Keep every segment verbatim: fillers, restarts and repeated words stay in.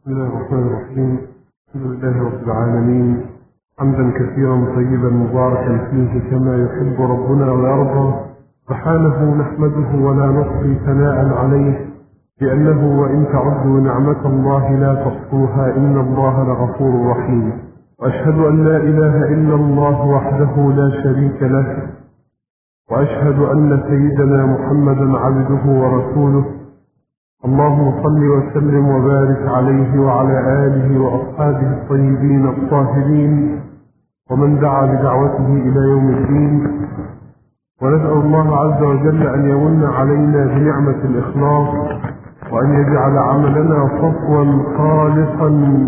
بسم الله الرحمن الرحيم. الحمد لله رب العالمين، حمدا كثيرا طيبا مباركا فيه كما يحب ربنا ويرضى. سبحانه نحمده ولا نحصي ثناء عليه، لأنه وإن تعدوا نعمة الله لا تحصوها إن الله لغفور رحيم. وأشهد أن لا إله إلا الله وحده لا شريك له، وأشهد أن سيدنا محمدا عبده ورسوله. اللهم صل وسلم وبارك عليه وعلى آله وأصحابه الطيبين الطاهرين ومن دعا بدعوته إلى يوم الدين. ونسأل الله عز وجل أن يمن علينا بنعمة الإخلاص، وأن يجعل عملنا صفوا خالصا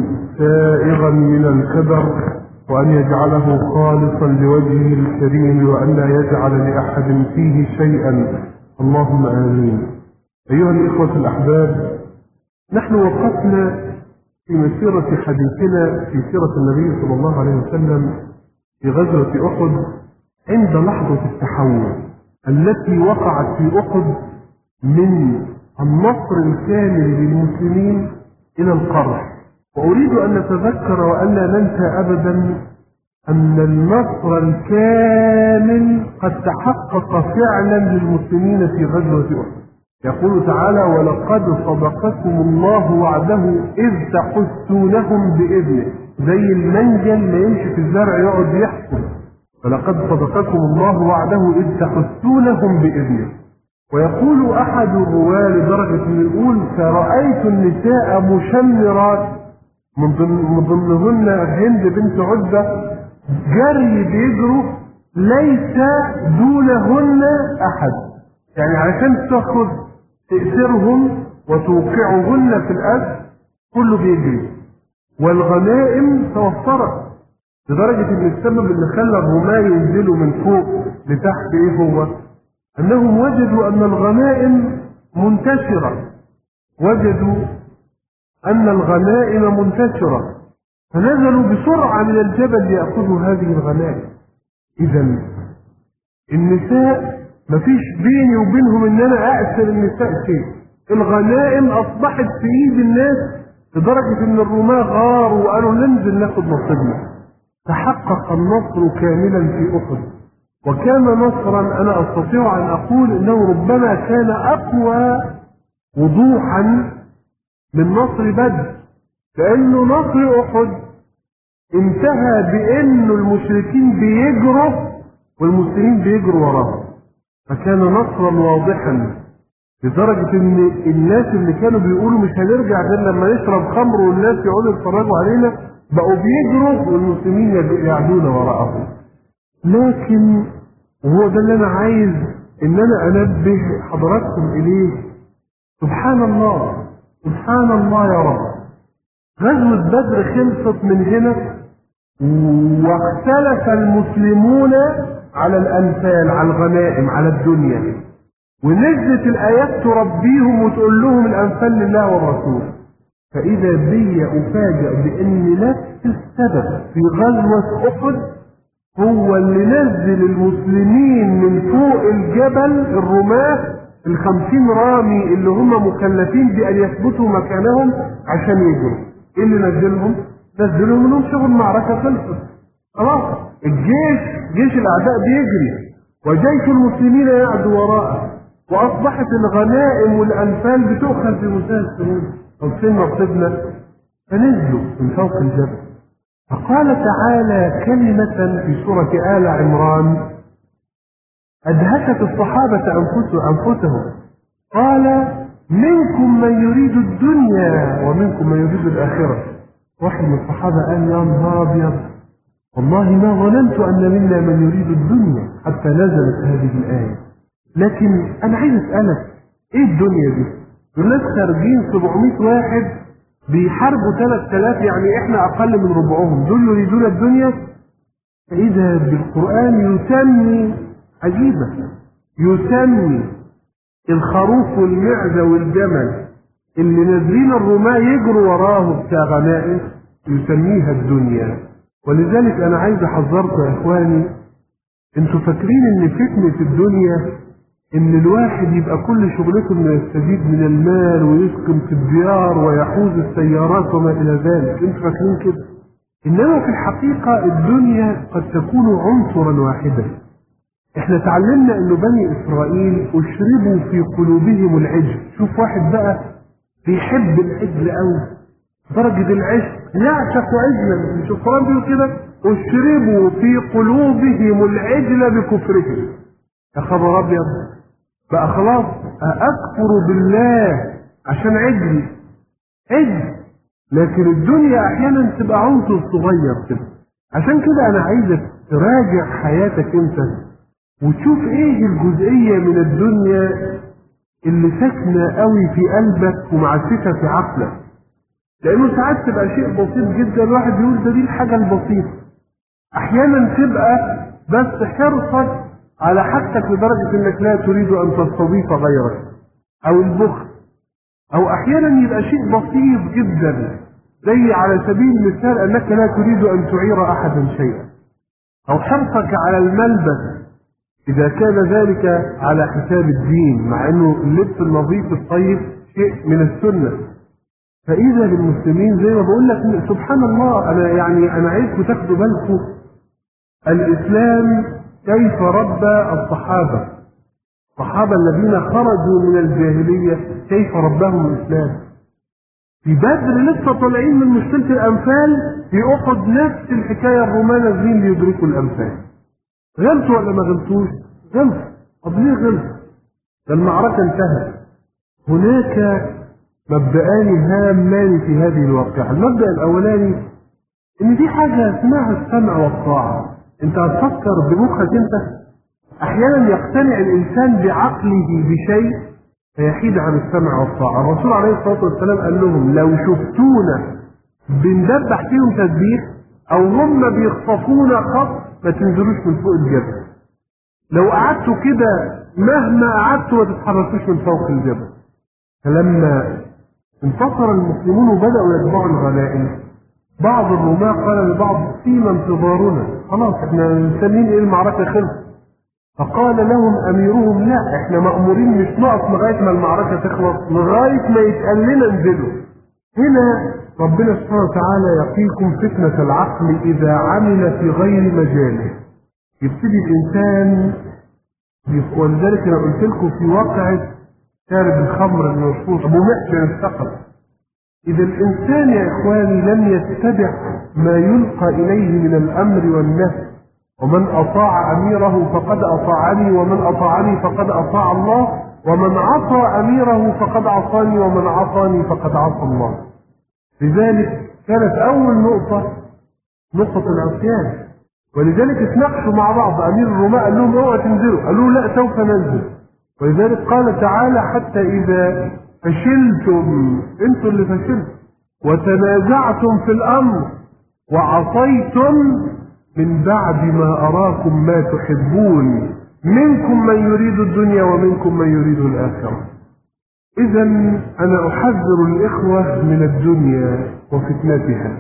سائغا من الكدر، وأن يجعله خالصا لوجهه الكريم، وأن لا يجعل لأحد فيه شيئا. اللهم آمين. أيها الإخوة الأحباب، نحن وقفنا في مسيرة حديثنا في سيرة النبي صلى الله عليه وسلم في غزوة أحد عند لحظة التحول التي وقعت في أحد من النصر الكامل للمسلمين إلى القرح. وأريد أن نتذكر وأن لا ننسى أبدا أن النصر الكامل قد تحقق فعلا للمسلمين في غزوة أحد. يقول تعالى: ولقد صدقكم الله وعده إذ تحسونهم بإذنه. زي المنجل ما يمشي في الزرع يقعد يحكم. ولقد صدقكم الله وعده إذ تحسونهم بإذنه. ويقول أحد الرواة لدرجة أن يقول: فرأيت النساء مشمرات، من ضمنهن هند بنت عتبة، جري بيجروا ليس دونهن أحد، يعني علشان تأخذ تأثيرهم وتوقعهن في الأسر كله بيجري. والغنائم توفرت لدرجة ان السبب اللي خلى الرماة ينزلوا من فوق لتحت ايه هو؟ انهم وجدوا ان الغنائم منتشرة، وجدوا ان الغنائم منتشرة فنزلوا بسرعة من الجبل ليأخذوا هذه الغنائم. اذا النساء مفيش بيني وبينهم ان انا اأثر النساء شيء. الغنائم اصبحت في ايد الناس لدرجة ان الرماة غاروا وقالوا ننزل ناخد نصيبنا. تحقق النصر كاملا في أحد، وكان نصرا أنا أستطيع أن أقول إنه ربما كان أقوى وضوحا من نصر بدر، لأنه نصر أحد انتهى بأن المشركين بيجروا والمسلمين بيجروا وراهم، فكان نصرا واضحا لدرجة ان الناس اللي كانوا بيقولوا مش هنرجع غير لما نشرب خمر والناس يقعدوا يتفرجوا علينا بقوا بيجروا والمسلمين يعدون وراءهم. لكن وهو ده اللي انا عايز ان انا انبه حضراتكم اليه. سبحان الله سبحان الله يا رب، غزوة بدر خلصت من هنا واختلف المسلمون على الانفال، على الغنائم، على الدنيا، ونزلت الآيات تربيهم وتقول لهم الأنفال لله والرسول. فإذا بي أفاجأ بأن نفس السبب في غزوة أحد هو اللي نزل المسلمين من فوق الجبل، الرماة الخمسين رامي اللي هم مكلفين بأن يثبتوا مكانهم عشان يجروا. إيه اللي نزلهم؟ نزلهم انهم شغل معركة خلصت خلاص، الجيش جيش الأعداء بيجري وجيش المسلمين يعدو وراءه، وأصبحت الغنائم والأنفال بتؤخذ بمنتهى السهولة. أو فين نصيبنا؟ فنزلوا من فوق الجبل. فقال تعالى كلمة في سورة آل عمران أدهشت الصحابة أنفسهم، قال: منكم من يريد الدنيا ومنكم من يريد الآخرة. واحد من الصحابة قال: يا نهار أبيض، والله ما ظننت أن منا من يريد الدنيا حتى نزلت هذه الآية. لكن أنا عايز أسألك، إيه الدنيا دي؟ الناس خارجين سبعمائة واحد بيحاربوا ثلاثة آلاف، يعني إحنا أقل من ربعهم، دول يريدون الدنيا. فإذا بالقرآن يسمي عجيبة، يسمي الخروف والمعزة والجمل اللي نازلين الرماة يجروا وراه بتاع غنائم يسميها الدنيا. ولذلك أنا عايز أحذركم يا إخواني، أنتوا فاكرين إن فتنة الدنيا ان الواحد يبقى كل شغلته انه يستفيد من المال ويسكن في الديار ويحوز السيارات وما الى ذلك، انتوا فاكرين كده؟ انما في الحقيقة الدنيا قد تكون عنصرا واحدا. احنا تعلمنا ان بني اسرائيل اشربوا في قلوبهم العجل. شوف واحد بقى بيحب العجل قوي درجة العشق، يعشق عجلا، مش القرآن بيقول كده؟ اشربوا في قلوبهم العجل بكفرهم. يا خبر ابيض، بقى خلاص اكفر بالله عشان عجل عجل. لكن الدنيا احيانا تبقى عنصر صغير كده. عشان كده انا عايزك تراجع حياتك انت وتشوف ايه الجزئية من الدنيا اللي ساكنة قوي في قلبك ومعسكة في عقلك. لانه ساعات تبقى شيء بسيط جدا الواحد يقول ده دي الحاجة البسيطة، احيانا تبقى بس حرصك على حاجتك لدرجة انك لا تريد ان تستضيف غيرك، او البخل، او احيانا يبقى شيء بسيط جدا زي على سبيل المثال انك لا تريد ان تعير احدا شيئا، او حرصك على الملبس اذا كان ذلك على حساب الدين، مع انه اللبس النظيف الطيب شيء من السنة. فاذا للمسلمين زي ما بقول لك سبحان الله، انا يعني انا عايزكم تاخدوا بالكم الاسلام كيف ربى الصحابة، الصحابة الذين خرجوا من الجاهلية كيف رباهم الاسلام. في بدر لسه طالعين من مشكلة الانفال، في احد نفس الحكاية، الرومان نازلين ليدركوا الانفال. غلطوا ولا ما غلطوش؟ غلطوا. طب ليه غلطوا؟ ده المعركة انتهت. هناك مبدأان هامان في هذه الواقعة. المبدأ الاولاني ان دي حاجة اسمها السمع والطاعة. انت هتفكر بمخك انت. احيانا يقتنع الانسان بعقله بشيء فيحيد عن السمع والطاعة. الرسول عليه الصلاة والسلام قال لهم لو شفتونا بندبح فيهم تسبيح او هم بيخطفونا خط ما تنزلوش من فوق الجبل. لو قعدتوا كده مهما قعدتوا ما تتحركوش من فوق الجبل. فلما انتصر المسلمون وبدأوا يتبعوا الغنائم، بعض الرماة قال لبعض فيما انتظارنا، خلاص احنا مستنيين ايه، المعركة خلصت. فقال لهم اميرهم لا، احنا مأمورين مش نقف لغاية ما المعركة تخلص، لغاية ما يتقال لنا انزلوا. هنا ربنا سبحانه وتعالى يقيكم فتنة العقل اذا عمل في غير مجاله. يبتدي الانسان، ولذلك انا قلت لكم في واقعة شارب الخمر المشهور ابو محسن الثقفي، إذا الإنسان يا إخواني لم يتبع ما يلقى إليه من الأمر والنهي، ومن أطاع أميره فقد أطاعني ومن أطاعني فقد أطاع الله ومن عصى أميره فقد عصاني ومن عصاني فقد عصى الله. لذلك كانت أول نقطة نقطة العصيان. ولذلك اتناقشوا مع بعض. أمير الرومان قال لهم اوعوا تنزلوا، قالوا لا سوف ننزل. ولذلك قال تعالى حتى إذا فشلتم، انتوا اللي فشلتم، وتنازعتم في الامر وعصيتم من بعد ما اراكم ما تحبون منكم من يريد الدنيا ومنكم من يريد الاخره. اذا انا احذر الاخوه من الدنيا وفتنتها.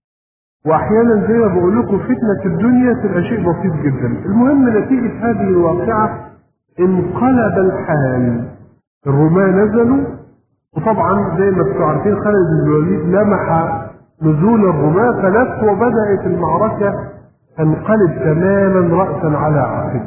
واحيانا زي ما بقول لكم فتنه الدنيا تبقى شيء بسيط جدا. المهم نتيجه هذه الواقعه انقلب الحال. الرومان نزلوا، وطبعا زي ما انتم عارفين خالد بن الوليد لمح نزول الرماة فلف، وبدأت المعركة تنقلب تماما رأسا على عقب،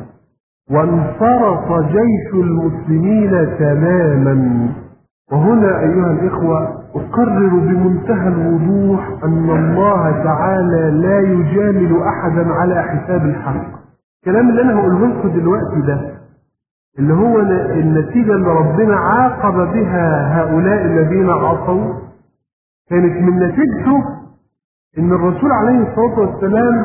وانصرف جيش المسلمين تماما. وهنا أيها الإخوة أقرر بمنتهى الوضوح أن الله تعالى لا يجامل أحدا على حساب الحق. الكلام اللي أنا هقوله لكم دلوقتي ده اللي هو النتيجة اللي ربنا عاقب بها هؤلاء الذين عصوا، كانت من نتيجته ان الرسول عليه الصلاة والسلام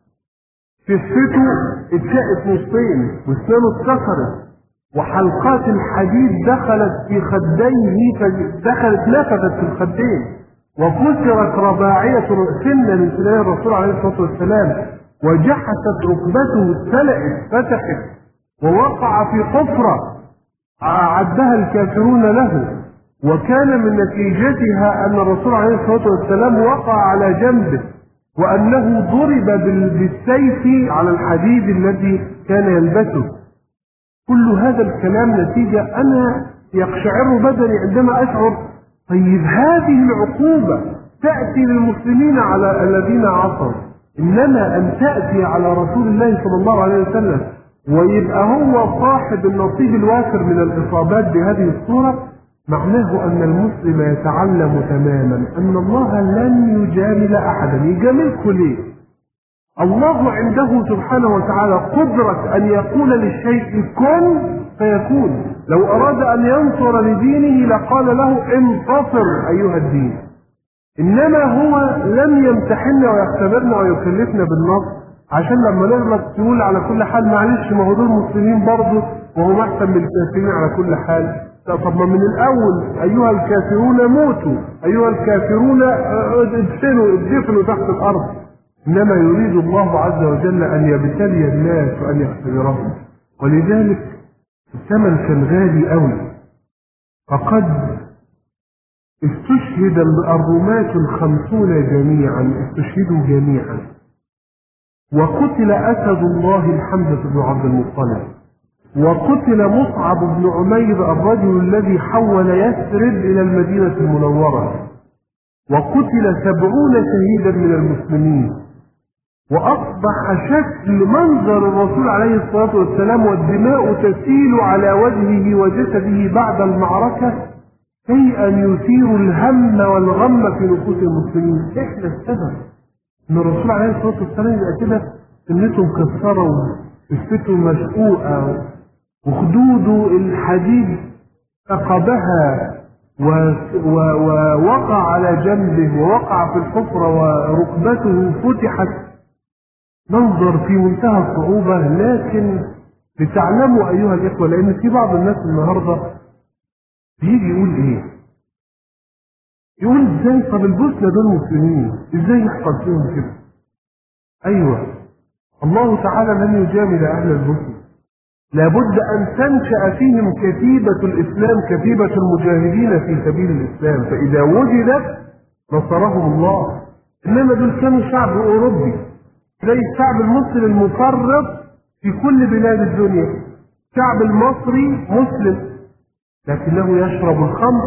كفته اتشقت نصين واسنانه اتكسرت وحلقات الحديد دخلت في خديه، دخلت نفذت في الخدين، وكسرت رباعية سنة من سنان الرسول عليه الصلاة والسلام، وجحست ركبته، اتسلقت فتحت ووقع في حفرة أعدها الكافرون له. وكان من نتيجتها أن الرسول عليه الصلاة والسلام وقع على جنبه، وأنه ضرب بالسيف على الحديد الذي كان يلبسه. كل هذا الكلام نتيجة أنا يقشعر بدني عندما أشعر طيب هذه العقوبة تأتي للمسلمين على الذين عصوا، إنما أن تأتي على رسول الله صلى الله عليه وسلم ويبقى هو صاحب النصيب الوافر من الإصابات بهذه الصورة، معناه أن المسلم يتعلم تماما أن الله لن يجامل أحدا. يجاملكم ليه؟ الله عنده سبحانه وتعالى قدرة أن يقول للشيء كن فيكون. لو أراد أن ينصر لدينه لقال له انتصر أيها الدين، إنما هو لم يمتحننا ويختبرنا ويكلفنا بالنصر عشان لما نغلط تقول على كل حال معلش ما هو دول مسلمين برضه وهم أحسن من الكافرين على كل حال. طب ما من الأول أيها الكافرون موتوا، أيها الكافرون ادفنوا ادفنوا تحت الأرض. إنما يريد الله عز وجل أن يبتلي الناس وأن يختبرهم، ولذلك الثمن كان غالي أوي. فقد استشهد الرماة الخمسون جميعا، استشهدوا جميعا، وقتل أسد الله الحمزة بن عبد المطلب، وقتل مصعب بن عمير الرجل الذي حول يثرب إلى المدينة المنورة، وقتل سبعون شهيدا من المسلمين. وأصبح شكل منظر الرسول عليه الصلاة والسلام والدماء تسيل على وجهه وجسده بعد المعركة كي أن يثيروا الهم والغم في نفوس المسلمين. إحنا السبب إن الرسول عليه الصلاة والسلام يبقى كده سنته مكسرة وسفته مشقوقة وخدوده الحديد ثقبها ووقع على جنبه ووقع في الحفرة وركبته فتحت. منظر في منتهى الصعوبة، لكن لتعلموا أيها الإخوة، لأن في بعض الناس النهاردة بيجي يقول إيه؟ يقول إزاي طب البوسنة دول مسلمين، إزاي يحصل فيهم كده؟ أيوة، الله تعالى لن يجامل أهل البوسنة، لابد أن تنشأ فيهم كتيبة الإسلام، كتيبة المجاهدين في سبيل الإسلام، فإذا وجدت نصرهم الله. إنما دول كانوا شعب أوروبي زي الشعب المصري المفرط في كل بلاد الدنيا. الشعب المصري مسلم لكنه يشرب الخمر،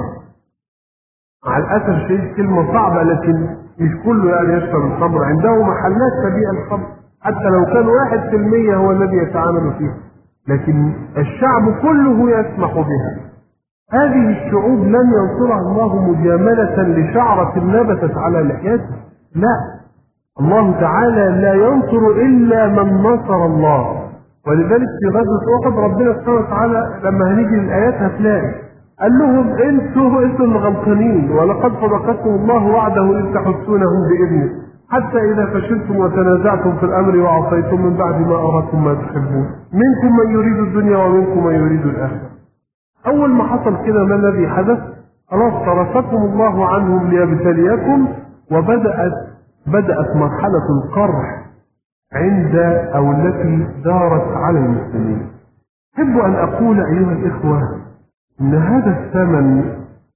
مع الأسف الشديد كلمة صعبة لكن مش كله يعني يشرب الخمر، عنده محلات تبيع الخمر حتى لو كان واحد في المية هو الذي يتعامل فيه، لكن الشعب كله يسمح بها. هذه الشعوب لن ينصرها الله مجاملة لشعرة نبتت على لحيته، لا، الله تعالى لا ينصر إلا من نصر الله. ولذلك في غزوة أحد ربنا سبحانه وتعالى لما هنيجي الآيات هتلاقي قال لهم انتوا انتوا اللي غلطانين، ولقد صدقكم الله وعده إذ تحسونهم بإذنه حتى إذا فشلتم وتنازعتم في الأمر وعصيتم من بعد ما أراكم ما تحبون منكم من يريد الدنيا ومنكم من يريد الآخرة. أول ما حصل كده ما الذي حدث؟ خلاص صرفكم الله عنهم ليبتليكم، وبدأت بدأت مرحلة القرح عند أو التي دارت على المسلمين. أحب أن أقول أيها الإخوة إن هذا الثمن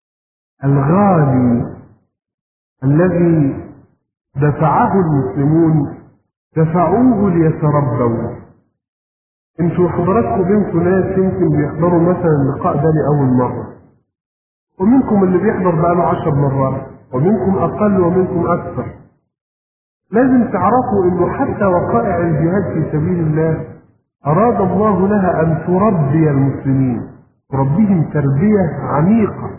الغالي الذي دفعه المسلمون دفعوه ليتربوا. انتوا حضراتكم بينكم ناس يمكن بيحضروا مثلا اللقاء ده لأول مرة، ومنكم اللي بيحضر بقاله عشر مرات، ومنكم أقل ومنكم أكثر. لازم تعرفوا انه حتى وقائع الجهاد في سبيل الله اراد الله لها ان تربي المسلمين، تربيهم تربية عميقة.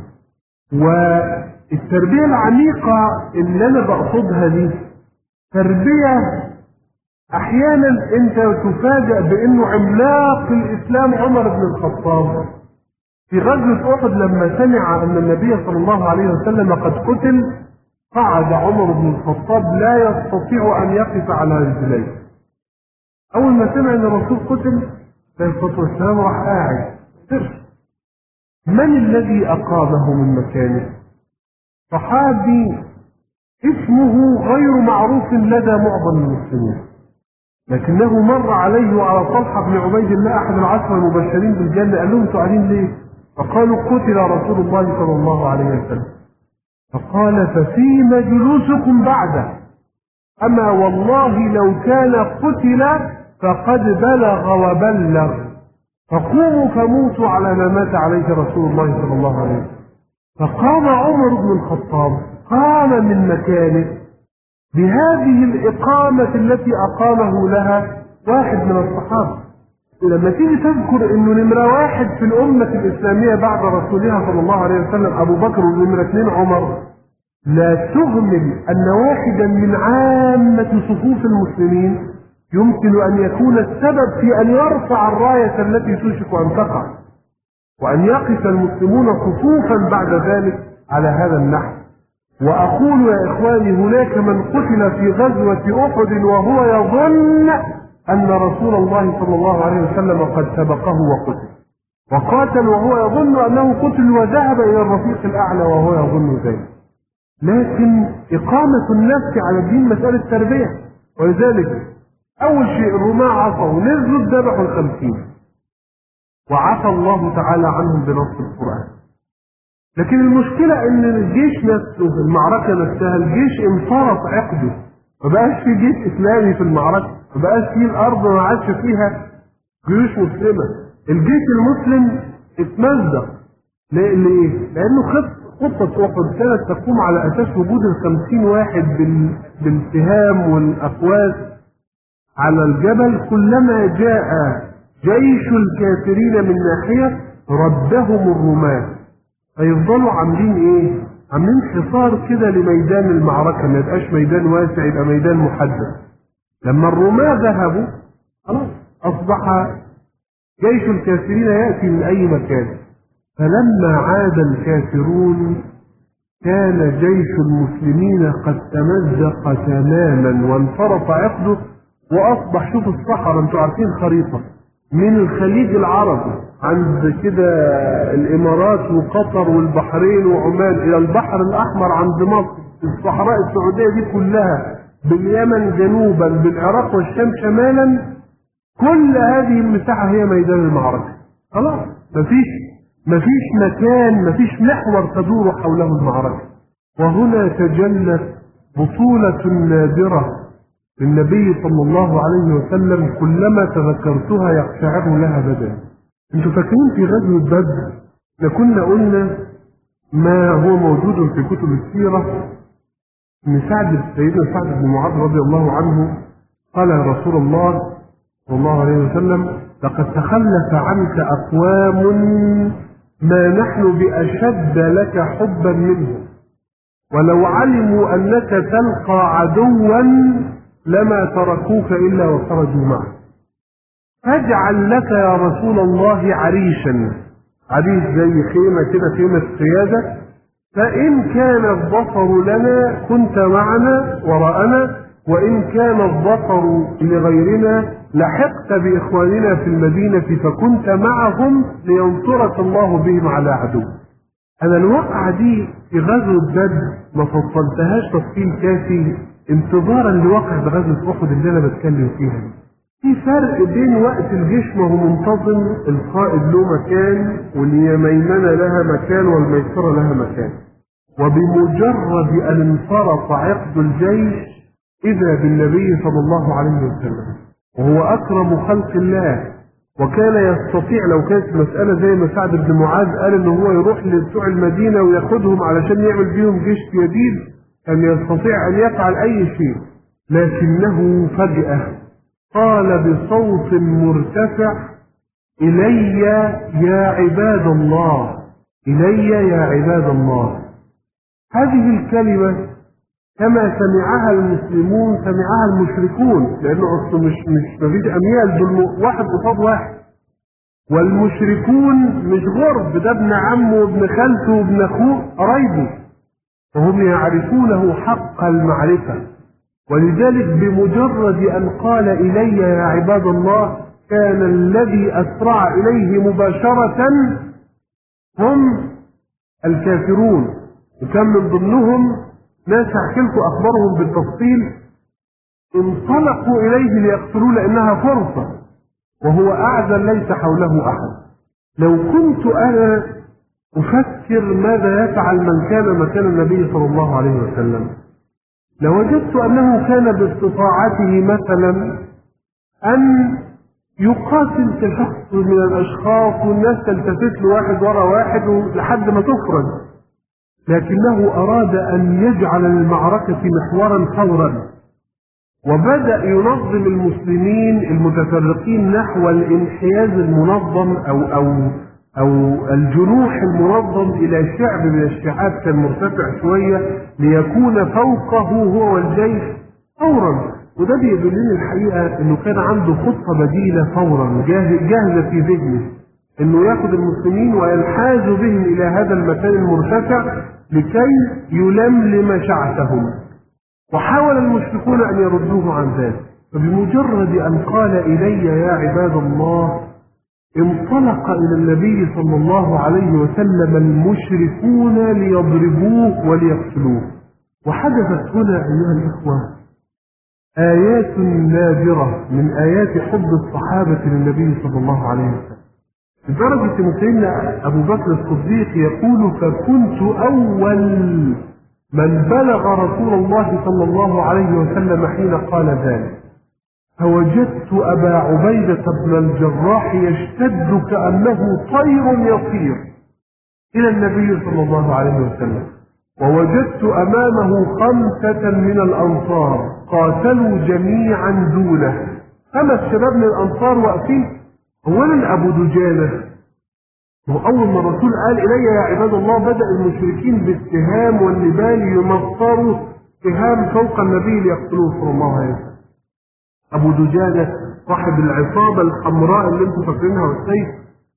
والتربية العميقة اللي انا بقصدها دي تربية احيانا انت تفاجأ بانه عملاق الاسلام عمر بن الخطاب في غزوة احد لما سمع ان النبي صلى الله عليه وسلم قد قتل قعد عمر بن الخطاب لا يستطيع أن يقف على رجليه. أول ما سمع أن الرسول قتل عليه الصلاة والسلام راح قاعد. من الذي أقامه من مكانه؟ صحابي اسمه غير معروف لدى معظم المسلمين، لكنه مر عليه وعلى طلحة بن عبيد الله أحد العشرة المبشرين بالجنة، قال لهم انتوا قاعدين ليه؟ فقالوا قتل رسول الله صلى الله عليه وسلم. فقال ففيم جلوسكم بعده؟ أما والله لو كان قتل فقد بلغ وبلغ. فقوموا فموتوا على ما مات عليه رسول الله صلى الله عليه وسلم. فقام عمر بن الخطاب، قام من مكانه بهذه الإقامة التي أقامه لها واحد من الصحابة. لما تيجي تذكر انه نمرة واحد في الأمة الإسلامية بعد رسولها صلى الله عليه وسلم أبو بكر ونمرة اثنين عمر، لا تهمل أن واحدا من عامة صفوف المسلمين يمكن أن يكون السبب في أن يرفع الراية التي توشك أن تقع، وأن يقف المسلمون صفوفا بعد ذلك على هذا النحو. وأقول يا إخواني، هناك من قتل في غزوة أحد وهو يظن أن رسول الله صلى الله عليه وسلم قد سبقه وقتل، وقاتل وهو يظن أنه قتل وذهب إلى الرفيق الأعلى وهو يظن ذلك. لكن إقامة النفس على الدين مسألة تربية. ولذلك أول شيء الرماة عصوا، نزلوا ذبحوا الخمسين وعفى الله تعالى عنهم بنص القرآن. لكن المشكلة ان الجيش نفسه، المعركة نفسها، الجيش انفرط عقده، ما بقاش في جيش اسلامي في المعركة، ما بقاش في الارض ما عادش فيها جيوش مسلمة. الجيش المسلم اتمزق. ليه؟ لانه خطة احد كانت تقوم على اساس وجود الخمسين واحد بالسهام والاقواس على الجبل. كلما جاء جيش الكافرين من ناحية ردهم الرماة، فيفضلوا عاملين ايه؟ عاملين حصار كده لميدان المعركة، ما يبقاش ميدان واسع، يبقى ميدان محدد. لما الرماة ذهبوا خلاص اصبح جيش الكافرين يأتي من اي مكان. فلما عاد الكافرون كان جيش المسلمين قد تمزق تماما وانفرط عقده، واصبح، شوف الصحراء، انتوا عارفين خريطة من الخليج العربي عند كده الامارات وقطر والبحرين وعمان الى البحر الاحمر عند مصر، الصحراء السعوديه دي كلها، باليمن جنوبا، بالعراق والشام شمالا، كل هذه المساحه هي ميدان المعركه. خلاص مفيش مفيش مكان، مفيش محور تدور حوله المعركه. وهنا تجلت بطوله نادره للنبي صلى الله عليه وسلم، كلما تذكرتها يقشعر لها بدن. انتوا فاكرين في غزوة بدر لكنا قلنا ما هو موجود في كتب السيرة ان سعد سيدنا سعد بن معاذ رضي الله عنه قال يا رسول الله صلى الله عليه وسلم: لقد تخلف عنك أقوام ما نحن بأشد لك حبا منهم، ولو علموا أنك تلقى عدوا لما تركوك إلا وخرجوا معك، فاجعل لك يا رسول الله عريشا، عريش زي خيمة كده، خيمة قيادة، فإن كان الظفر لنا كنت معنا وراءنا، وإن كان الظفر لغيرنا لحقت بإخواننا في المدينة فكنت معهم لينصرك الله بهم على عدو. أنا الوقعة دي في غزوة بدر ما فصلتهاش تفصيل كافي انتظارا لوقعة غزوة أحد اللي أنا بتكلم فيها. في فرق بين وقت الجيش ما هو منتظم، القائد له مكان واليميمنة لها مكان والميسرة لها مكان، وبمجرد أن انفرط عقد الجيش إذا بالنبي صلى الله عليه وسلم وهو أكرم خلق الله، وكان يستطيع لو كانت مسألة زي ما سعد بن معاذ قال إن هو يروح لبتوع المدينة وياخدهم علشان يعمل بيهم جيش جديد، كان يستطيع أن يفعل أي شيء، لكنه فجأة قال بصوت مرتفع: إلي يا عباد الله، إلي يا عباد الله. هذه الكلمة كما سمعها المسلمون سمعها المشركون، لأنه أصلا مش مش مفيش أميال، دول واحد قصاد واحد، والمشركون مش غرب، ده ابن عمه وابن خالته وابن أخوه قرايبه، وهم يعرفونه حق المعرفة. ولذلك بمجرد أن قال إلي يا عباد الله كان الذي أسرع إليه مباشرة هم الكافرون، وكان من ضمنهم ناس هحكي لكم أخبارهم بالتفصيل انطلقوا إليه ليقتلوه لأنها فرصة، وهو أعزل ليس حوله أحد. لو كنت أنا أفكر ماذا يفعل من كان مكان النبي صلى الله عليه وسلم لوجدت أنه كان باستطاعته مثلا أن يقاتل كشخص من الأشخاص والناس تلتفت له واحد ورا واحد لحد ما تفرج، لكنه أراد أن يجعل المعركة محورا ثورا، وبدأ ينظم المسلمين المتفرقين نحو الانحياز المنظم أو أو أو الجنوح المنظم إلى شعب من الشعاب كان مرتفع شوية ليكون فوقه هو والجيش فورا. وده بيدلني الحقيقة إنه كان عنده خطة بديلة فورا جاهزة في ذهنه، إنه ياخذ المسلمين وينحاز بهم إلى هذا المكان المرتفع لكي يلملم شعثهم. وحاول المشركون أن يردوه عن ذلك، فبمجرد أن قال إلي يا عباد الله انطلق إلى النبي صلى الله عليه وسلم المشركون ليضربوه وليقتلوه. وحدثت هنا أيها الإخوة آيات نادرة من آيات حب الصحابة للنبي صلى الله عليه وسلم، لدرجة أن سيدنا أبو بكر الصديق يقول فكنت أول من بلغ رسول الله صلى الله عليه وسلم حين قال ذلك، فوجدت أبا عبيدة بن الجراح يشتد كأنه طير يطير إلى النبي صلى الله عليه وسلم، ووجدت أمامه خمسة من الأنصار قاتلوا جميعا دونه. خمس شباب من الأنصار واقفين. أولا أبو دجانة، وأول ما الرسول قال إلي يا عباد الله بدأ المشركين بالسهام والنبال يمطروا سهام فوق النبي ليقتلوه صلى الله عليه وسلم. أبو دجانة صاحب العصابة الحمراء اللي انتم فاكرينها والسيف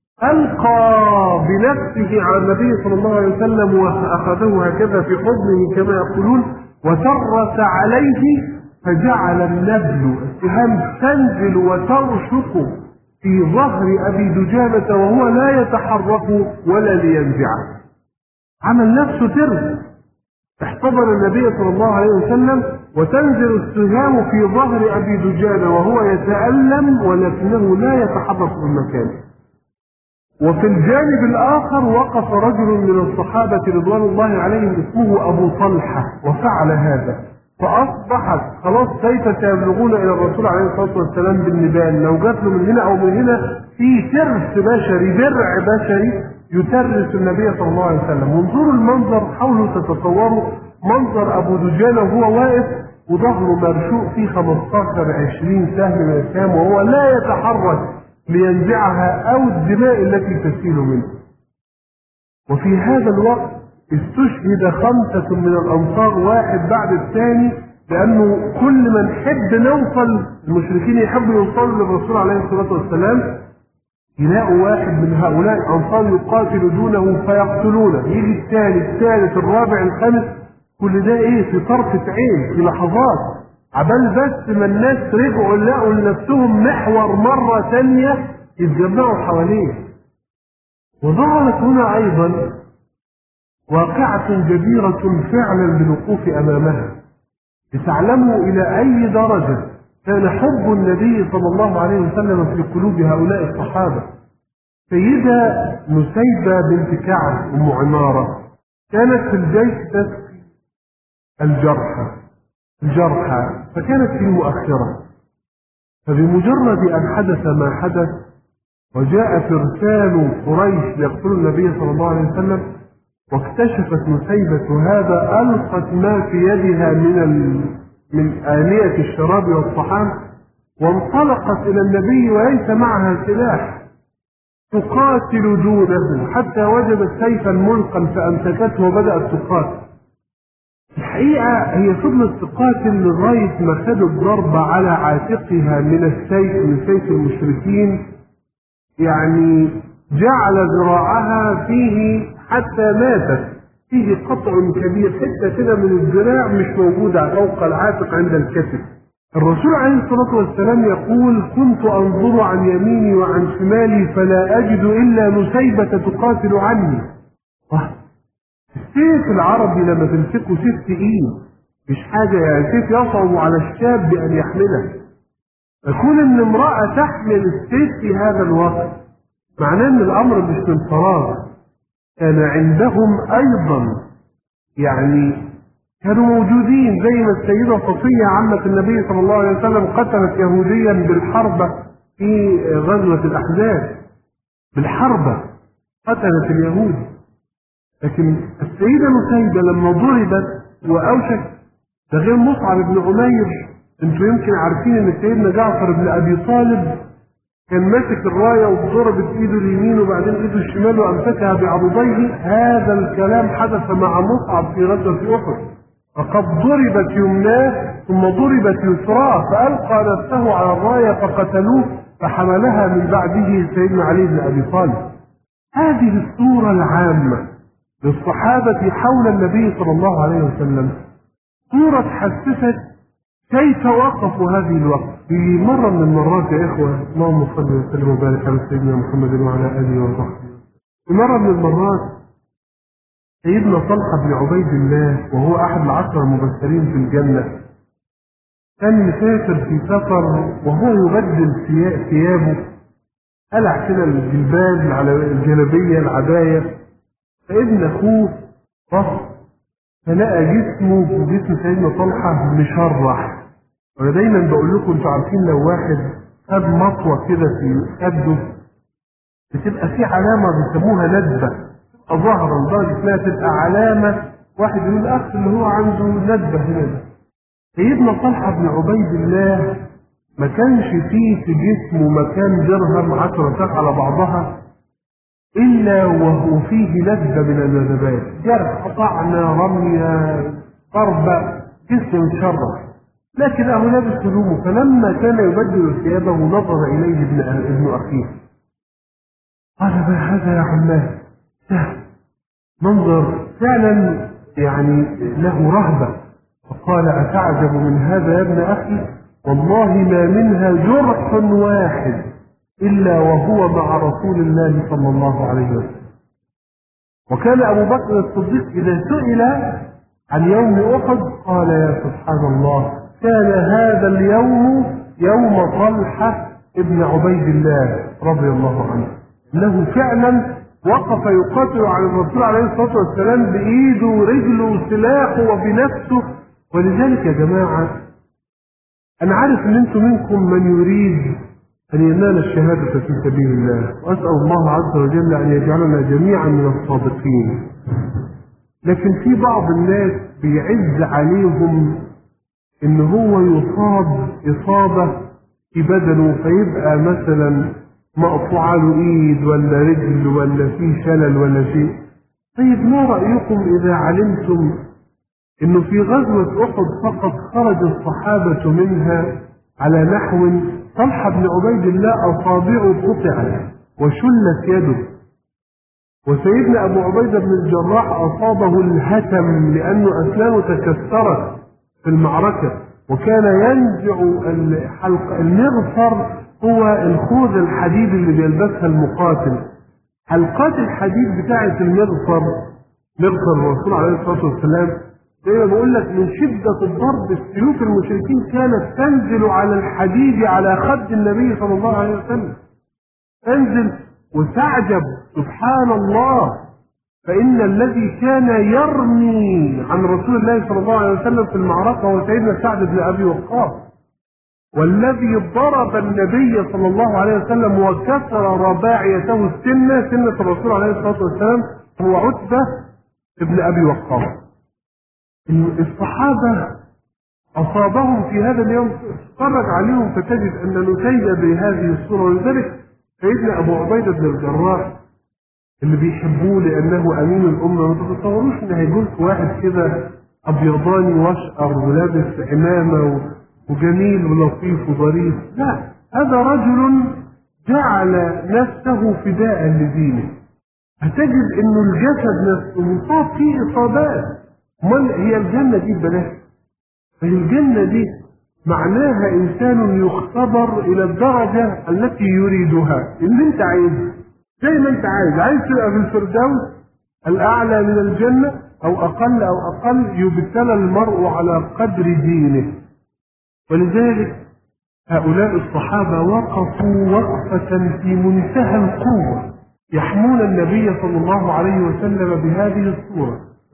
ألقى بنفسه على النبي صلى الله عليه وسلم وأخذه هكذا في حضنه كما يقولون وترس عليه، فجعل النبل السهام تنزل وترشق في ظهر أبي دجانة وهو لا يتحرك ولا لينزعه. عمل نفسه ترس، احتضن النبي صلى الله عليه وسلم وتنزل السهام في ظهر أبي دجانة وهو يتألم ولكنه لا يتحرك من مكانه. وفي الجانب الآخر وقف رجل من الصحابة رضوان الله عليهم اسمه أبو طلحة وفعل هذا، فأصبحت خلاص كيف سيبلغون إلى الرسول عليه الصلاة والسلام بالنبال، لو جات له من هنا أو من هنا في ترس بشري درع بشري يترس النبي صلى الله عليه وسلم. وانظروا المنظر، حاولوا تتصوروا منظر أبو دجانة وهو واقف وظهره مرشوق فيه خمستاشر عشرين سهم من السهام وهو لا يتحرك لينزعها أو الدماء التي تسيل منه. وفي هذا الوقت استشهد خمسة من الأنصار واحد بعد الثاني، لأنه كل من حب نوصل المشركين يحبوا يوصلوا للرسول عليه الصلاة والسلام يلاقوا واحد من هؤلاء الأنصار يقاتل دونه فيقتلونه، يجي الثاني الثالث الرابع الخامس، كل ده إيه في طرفة عين في لحظات، عبال بس ما الناس رجعوا لقوا لنفسهم محور مرة ثانية يتجمعوا حواليه. وظهرت هنا أيضا واقعة جديرة فعلا بالوقوف أمامها لتعلموا إلى أي درجة كان حب النبي صلى الله عليه وسلم في قلوب هؤلاء الصحابة. سيدة نسيبة بنت كعب أم عمارة كانت في الجيش تسقي الجرحى الجرحى فكانت في المؤخرة، فبمجرد أن حدث ما حدث وجاء فرسان قريش ليقتلوا النبي صلى الله عليه وسلم واكتشفت نسيبة هذا ألقت ما في يدها من ال... من آنية الشراب والطعام وانطلقت إلى النبي وليس معها سلاح تقاتل دونه حتى وجدت سيفا ملقا فأمسكته وبدأت تقاتل. الحقيقة هي فضلت تقاتل لغاية ما خدت ضربة على عاتقها من السيف من سيف المشركين، يعني جعل ذراعها فيه حتى ماتت، فيه قطع كبير حتى كده من الذراع مش موجودة فوق العاتق عند الكتف. الرسول عليه الصلاة والسلام يقول كنت أنظر عن يميني وعن شمالي فلا أجد إلا نسيبة تقاتل عني. السيف العربي لما تمسكه سيف تقيل مش حاجة، يعني سيف يصعب على الشاب بأن يحمله، فكون ان امرأة تحمل السيف في هذا الوقت معناه ان الامر مش من فراغ. كان عندهم ايضا يعني كانوا موجودين زي ما السيدة صفية عمة النبي صلى الله عليه وسلم قتلت يهوديا بالحربة في غزوة الأحزاب بالحربة قتلت اليهود. لكن السيدة نسيبة لما ضربت وأوشك، ده غير مصعب بن عمير، انتوا يمكن عارفين ان سيدنا جعفر بن أبي طالب كان ماسك الراية وضربت ايده اليمين وبعدين ايده الشمال وامسكها بعضديه. هذا الكلام حدث مع مصعب في غزوة أحد، فقد ضربت يمناه ثم ضربت يسراه فألقى نفسه على الراية فقتلوه، فحملها من بعده سيدنا علي بن أبي طالب. هذه الصورة العامة للصحابة حول النبي صلى الله عليه وسلم صورة تحسست كيف وقفوا هذه الوقت. في مرة من المرات يا إخوة، اللهم صل وسلم وبارك على سيدنا محمد وعلى آله وصحبه، في مرة من المرات سيدنا طلحة بن عبيد الله وهو أحد العشرة المبشرين في الجنة كان مسافر في سفر وهو يبدل ثيابه، قلع كده الجلباب على الجلابية العباية، فابن أخوه بص فلقى جسمه وجسم سيدنا طلحة مشرح. وأنا دايما بقول لكم انتوا عارفين لو واحد خد مطوة كده في خده بتبقى في علامة بيسموها ندبة ظهرا لدرجة انها تبقى علامة واحد يقول أخ اللي هو عنده ندبة هنا. سيدنا طلحة بن عبيد الله ما كانش فيه في جسمه مكان درهم عشرة ساق على بعضها إلا وهو فيه ندبة من الندبات، جرح، طعنة، رمية، ضربة، جسم متشرح، لكن أهو لابس هدومه. فلما كان يبدل ثيابه نظر إليه ابن ابن أخيه قال ما هذا يا عماه؟ ده منظر فعلا يعني له رهبة. فقال أتعجب من هذا يا ابن أخي؟ والله ما منها جرح واحد إلا وهو مع رسول الله صلى الله عليه وسلم. وكان أبو بكر الصديق إذا سئل عن يوم أحد قال يا سبحان الله كان هذا اليوم يوم طلحة ابن عبيد الله رضي الله عنه، إنه فعلا وقف يقاتل على الرسول عليه الصلاة والسلام بإيده ورجله وسلاحه وبنفسه. ولذلك يا جماعة أنا عارف إن أنتم منكم من يريد أن ينال الشهادة في سبيل الله، وأسأل الله عز وجل أن يجعلنا جميعا من الصادقين. لكن في بعض الناس بيعز عليهم إن هو يصاب إصابة في بدنه فيبقى مثلا مقطوع له إيد ولا رجل ولا فيه شلل ولا شيء. طيب ما رأيكم إذا علمتم إنه في غزوة أحد فقط خرج الصحابة منها على نحو طلحة بن عبيد الله أصابعه قطعت وشلت يده، وسيدنا أبو عبيدة بن الجراح أصابه الهتم لأنه أسنانه تكسرت في المعركة، وكان ينزع الحلق. المغفر هو الخوذة الحديد اللي بيلبسها المقاتل. حلقات الحديد بتاعة المغفر، مغفر الرسول عليه الصلاة والسلام، زي ما بقول لك من شدة الضرب السيوف المشركين كانت تنزل على الحديد على خد النبي صلى الله عليه وسلم، تنزل وتعجب سبحان الله. فإن الذي كان يرمي عن رسول الله صلى الله عليه وسلم في المعركة هو سيدنا سعد بن أبي وقاص، والذي ضرب النبي صلى الله عليه وسلم وكسر رباعيته السنة سنة الرسول عليه الصلاة والسلام هو عتبة بن أبي وقاص. الصحابة أصابهم في هذا اليوم، تفرج عليهم فتجد أن نسيب بهذه الصورة. ولذلك سيدنا أبو عبيدة بن الجراح اللي بيحبوه لأنه أمين الأمة، ما تتصوروش إن هيجول واحد كده أبيضاني واشقر ولابس عمامة وجميل ولطيف وظريف، لا، هذا رجل جعل نفسه فداء لدينه. هتجد إنه الجسد نفسه مصاب فيه إصابات. امال هي الجنة دي ببلاش؟ فالجنة دي معناها إنسان يختبر إلى الدرجة التي يريدها، اللي أنت عايزها زي ما أنت عايز. عايز تبقى في الفردوس الأعلى من الجنة أو أقل أو أقل، يبتلى المرء على قدر دينه. ولذلك هؤلاء الصحابة وقفوا وقفة في منتهى القوة، يحمون النبي صلى الله عليه وسلم بهذه الصورة.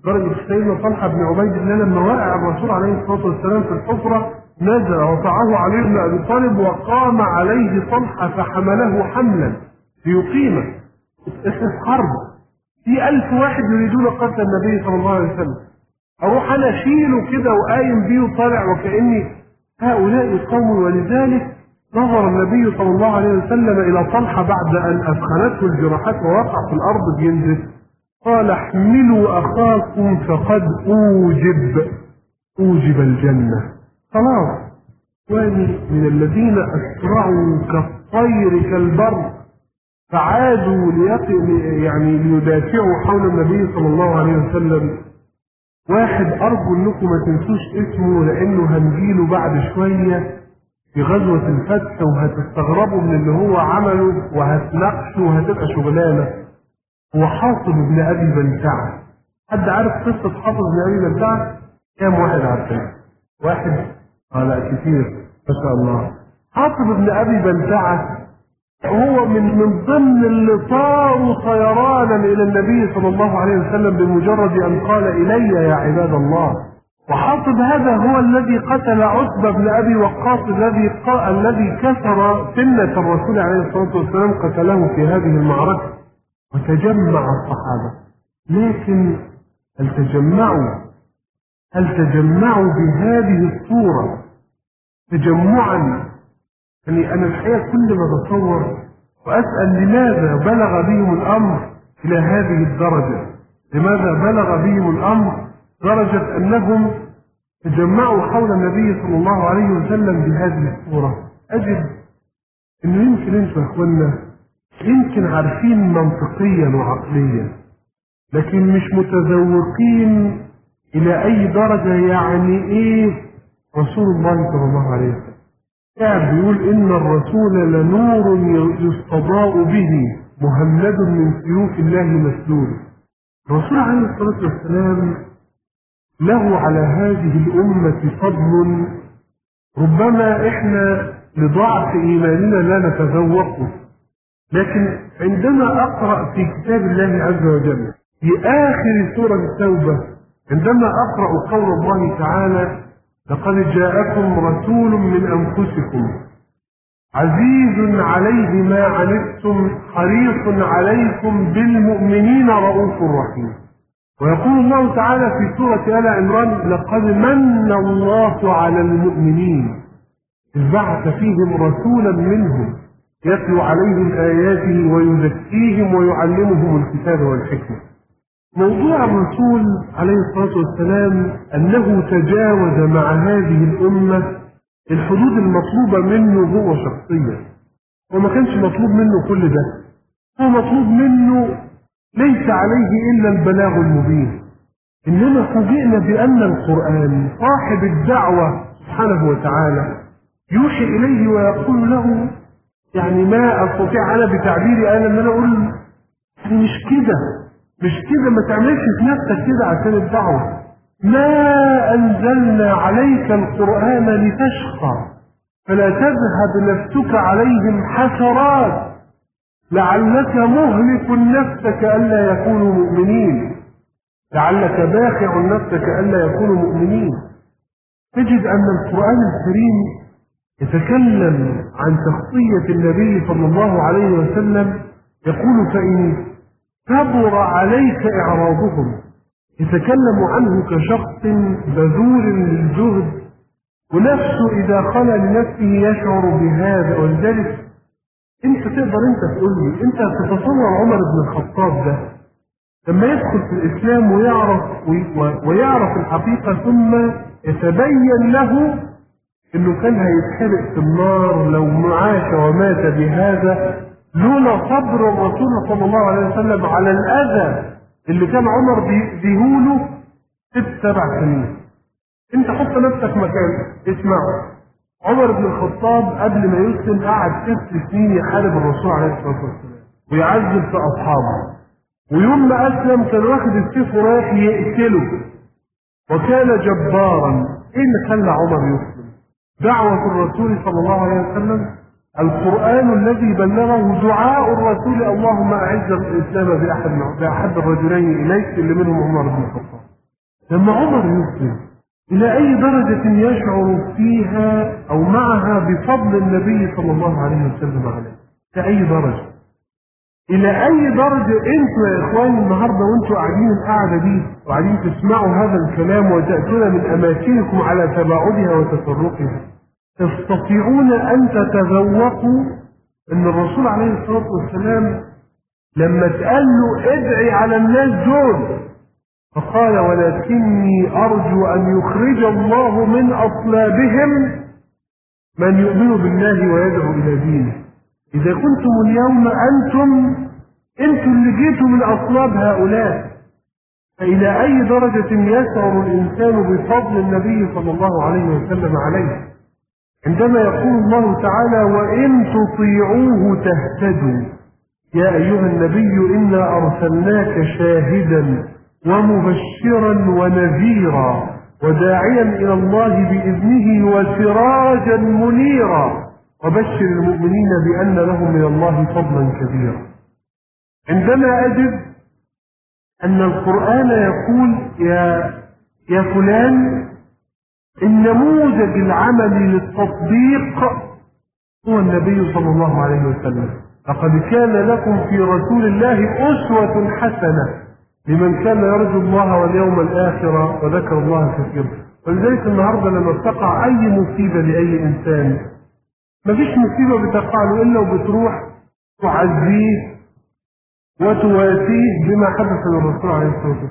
درجة سيدنا طلحة بن عبيد الله لما وقع الرسول عليه الصلاة والسلام في الحفرة نزل رفعه علي بن أبي طالب وقام عليه طلحة فحمله حملا ليقيمه. احنا في حرب، في ألف واحد يريدون قتل النبي صلى الله عليه وسلم، أروح أنا أشيله كده وقايم بيه وطالع وكأني هؤلاء قوم. ولذلك نظر النبي صلى الله عليه وسلم إلى طلحة بعد أن أثخنته الجراحات ووقع في الأرض بينزف، قال احملوا أخاكم فقد أوجب أوجب الجنة. خلاص، واني من الذين أسرعوا كالطير كالبر فعادوا يعني ليدافعوا حول النبي صلى الله عليه وسلم. واحد أرجو أنكم ما تنسوش اسمه لأنه هنجيله بعد شوية في غزوة الفتح وهتستغربوا من اللي هو عمله وهتناقشوا وهتبقى شغلانة. هو حاطب بن أبي بلتعة. حد عارف قصة حاطب بن أبي بلتعة؟ كام واحد عارفين؟ واحد؟ اه لا كتير ما شاء الله. حاطب بن أبي بلتعة هو من من ضمن اللي طاروا طيرانا إلى النبي صلى الله عليه وسلم بمجرد أن قال إلي يا عباد الله. وحاطب هذا هو الذي قتل عتبة بن أبي وقاص الذي الذي كسر سنة الرسول عليه الصلاة والسلام، قتله في هذه المعركة. وتجمع الصحابة، لكن هل تجمعوا هل تجمعوا بهذه الصورة تجمعا؟ يعني أنا الحقيقة كل ما بتصور وأسأل لماذا بلغ بهم الأمر إلى هذه الدرجة؟ لماذا بلغ بهم الأمر درجة أنهم تجمعوا حول النبي صلى الله عليه وسلم بهذه الصورة؟ أجد أنه يمكن أنتم أخوانا يمكن عارفين منطقيا وعقليا، لكن مش متذوقين إلى أي درجة يعني إيه رسول الله صلى الله عليه وسلم. كان بيقول إن الرسول لنور يستضاء به مهند من سيوف الله مسلول. الرسول عليه الصلاة والسلام له على هذه الأمة فضل ربما إحنا لضعف إيماننا لا نتذوقه، لكن عندما أقرأ في كتاب الله عز وجل في آخر سورة التوبة عندما أقرأ قول الله تعالى لقد جاءكم رسول من أنفسكم عزيز عليه ما عنتم حريص عليكم بالمؤمنين رؤوف رحيم. ويقول الله تعالى في سورة آل عمران لقد من الله على المؤمنين إذ بعث فيهم رسولا منهم يتلو عليهم آياته ويزكيهم ويعلمهم الكتاب والحكمة. موضوع الرسول عليه الصلاة والسلام أنه تجاوز مع هذه الأمة الحدود المطلوبة منه هو شخصيا، وما كانش مطلوب منه كل ده، هو مطلوب منه ليس عليه إلا البلاغ المبين. إنما فوجئنا بأن القرآن صاحب الدعوة سبحانه وتعالى يوحي إليه ويقول له يعني ما أستطيع أنا بتعبيري أنا أن أنا أقول مش كده مش كده ما تعملش في نفسك كده عشان الدعوة. ما أنزلنا عليك القرآن لتشقى فلا تذهب نفسك عليهم حسرات لعلك مهلك نفسك ألا يكونوا مؤمنين لعلك باخع نفسك ألا يكونوا مؤمنين. تجد أن القرآن الكريم يتكلم عن شخصية النبي صلى الله عليه وسلم يقول فإن كبر عليك إعراضهم، يتكلم عنه كشخص بذول للجهد ونفسه إذا خلى لنفسه يشعر بهذا. ولذلك أنت تقدر أنت تقول لي أنت تتصور عمر بن الخطاب ده لما يدخل في الإسلام ويعرف ويعرف الحقيقة ثم يتبين له إنه كان هيتحرق في النار لو عاش ومات بهذا لولا صبر الرسول صلى الله عليه وسلم على الأذى اللي كان عمر بيهوله ست سبع سنين. انت حط نفسك مكان اسمعوا عمر بن الخطاب قبل ما يسلم قعد ست سنين يحارب الرسول عليه الصلاة والسلام ويعذب في أصحابه، ويوم ما أسلم كان واخد السيف ورايح يقتله وكان جبارا. ايه اللي خلى عمر يسلم؟ دعوة الرسول صلى الله عليه وسلم، القرآن الذي بلغه، دعاء الرسول اللهم أعز الإسلام بأحد بأحد الرجلين إليك اللي منهم عمر بن الخطاب. لما عمر يسلم إلى أي درجة يشعر فيها أو معها بفضل النبي صلى الله عليه وسلم عليه؟ لأي درجة؟ إلى أي درجة أنتوا يا إخواني النهاردة وأنتوا قاعدين القعدة دي وقاعدين تسمعوا هذا الكلام وتأتون من أماكنكم على تباعدها وتفرقها تستطيعون أن تتذوقوا أن الرسول عليه الصلاة والسلام لما اتقال له ادعي على الناس دول فقال ولكني أرجو أن يخرج الله من أصلابهم من يؤمن بالله ويدعو إلى دينه. إذا كنتم اليوم أنتم أنتم اللي جيتوا من أصلاب هؤلاء، فإلى أي درجة يشعر الإنسان بفضل النبي صلى الله عليه وسلم عليه عندما يقول الله تعالى وإن تطيعوه تهتدوا يا أيها النبي إنا أرسلناك شاهدا ومبشرا ونذيرا وداعيا إلى الله بإذنه وسراجا منيرا وبشر المؤمنين بأن لهم من الله فضلا كبيرا. عندما أجد أن القرآن يقول يا يا فلان النموذج العملي للتطبيق هو النبي صلى الله عليه وسلم لقد كان لكم في رسول الله أسوة حسنة لمن كان يرجو الله واليوم الآخر وذكر الله كثيرا. ولذلك النهارده لما بتقع أي مصيبة لأي إنسان مفيش مصيبة بتقع له إلا وبتروح تعزيه وتواسيه بما حدث للرسول عليه الصلاة والسلام.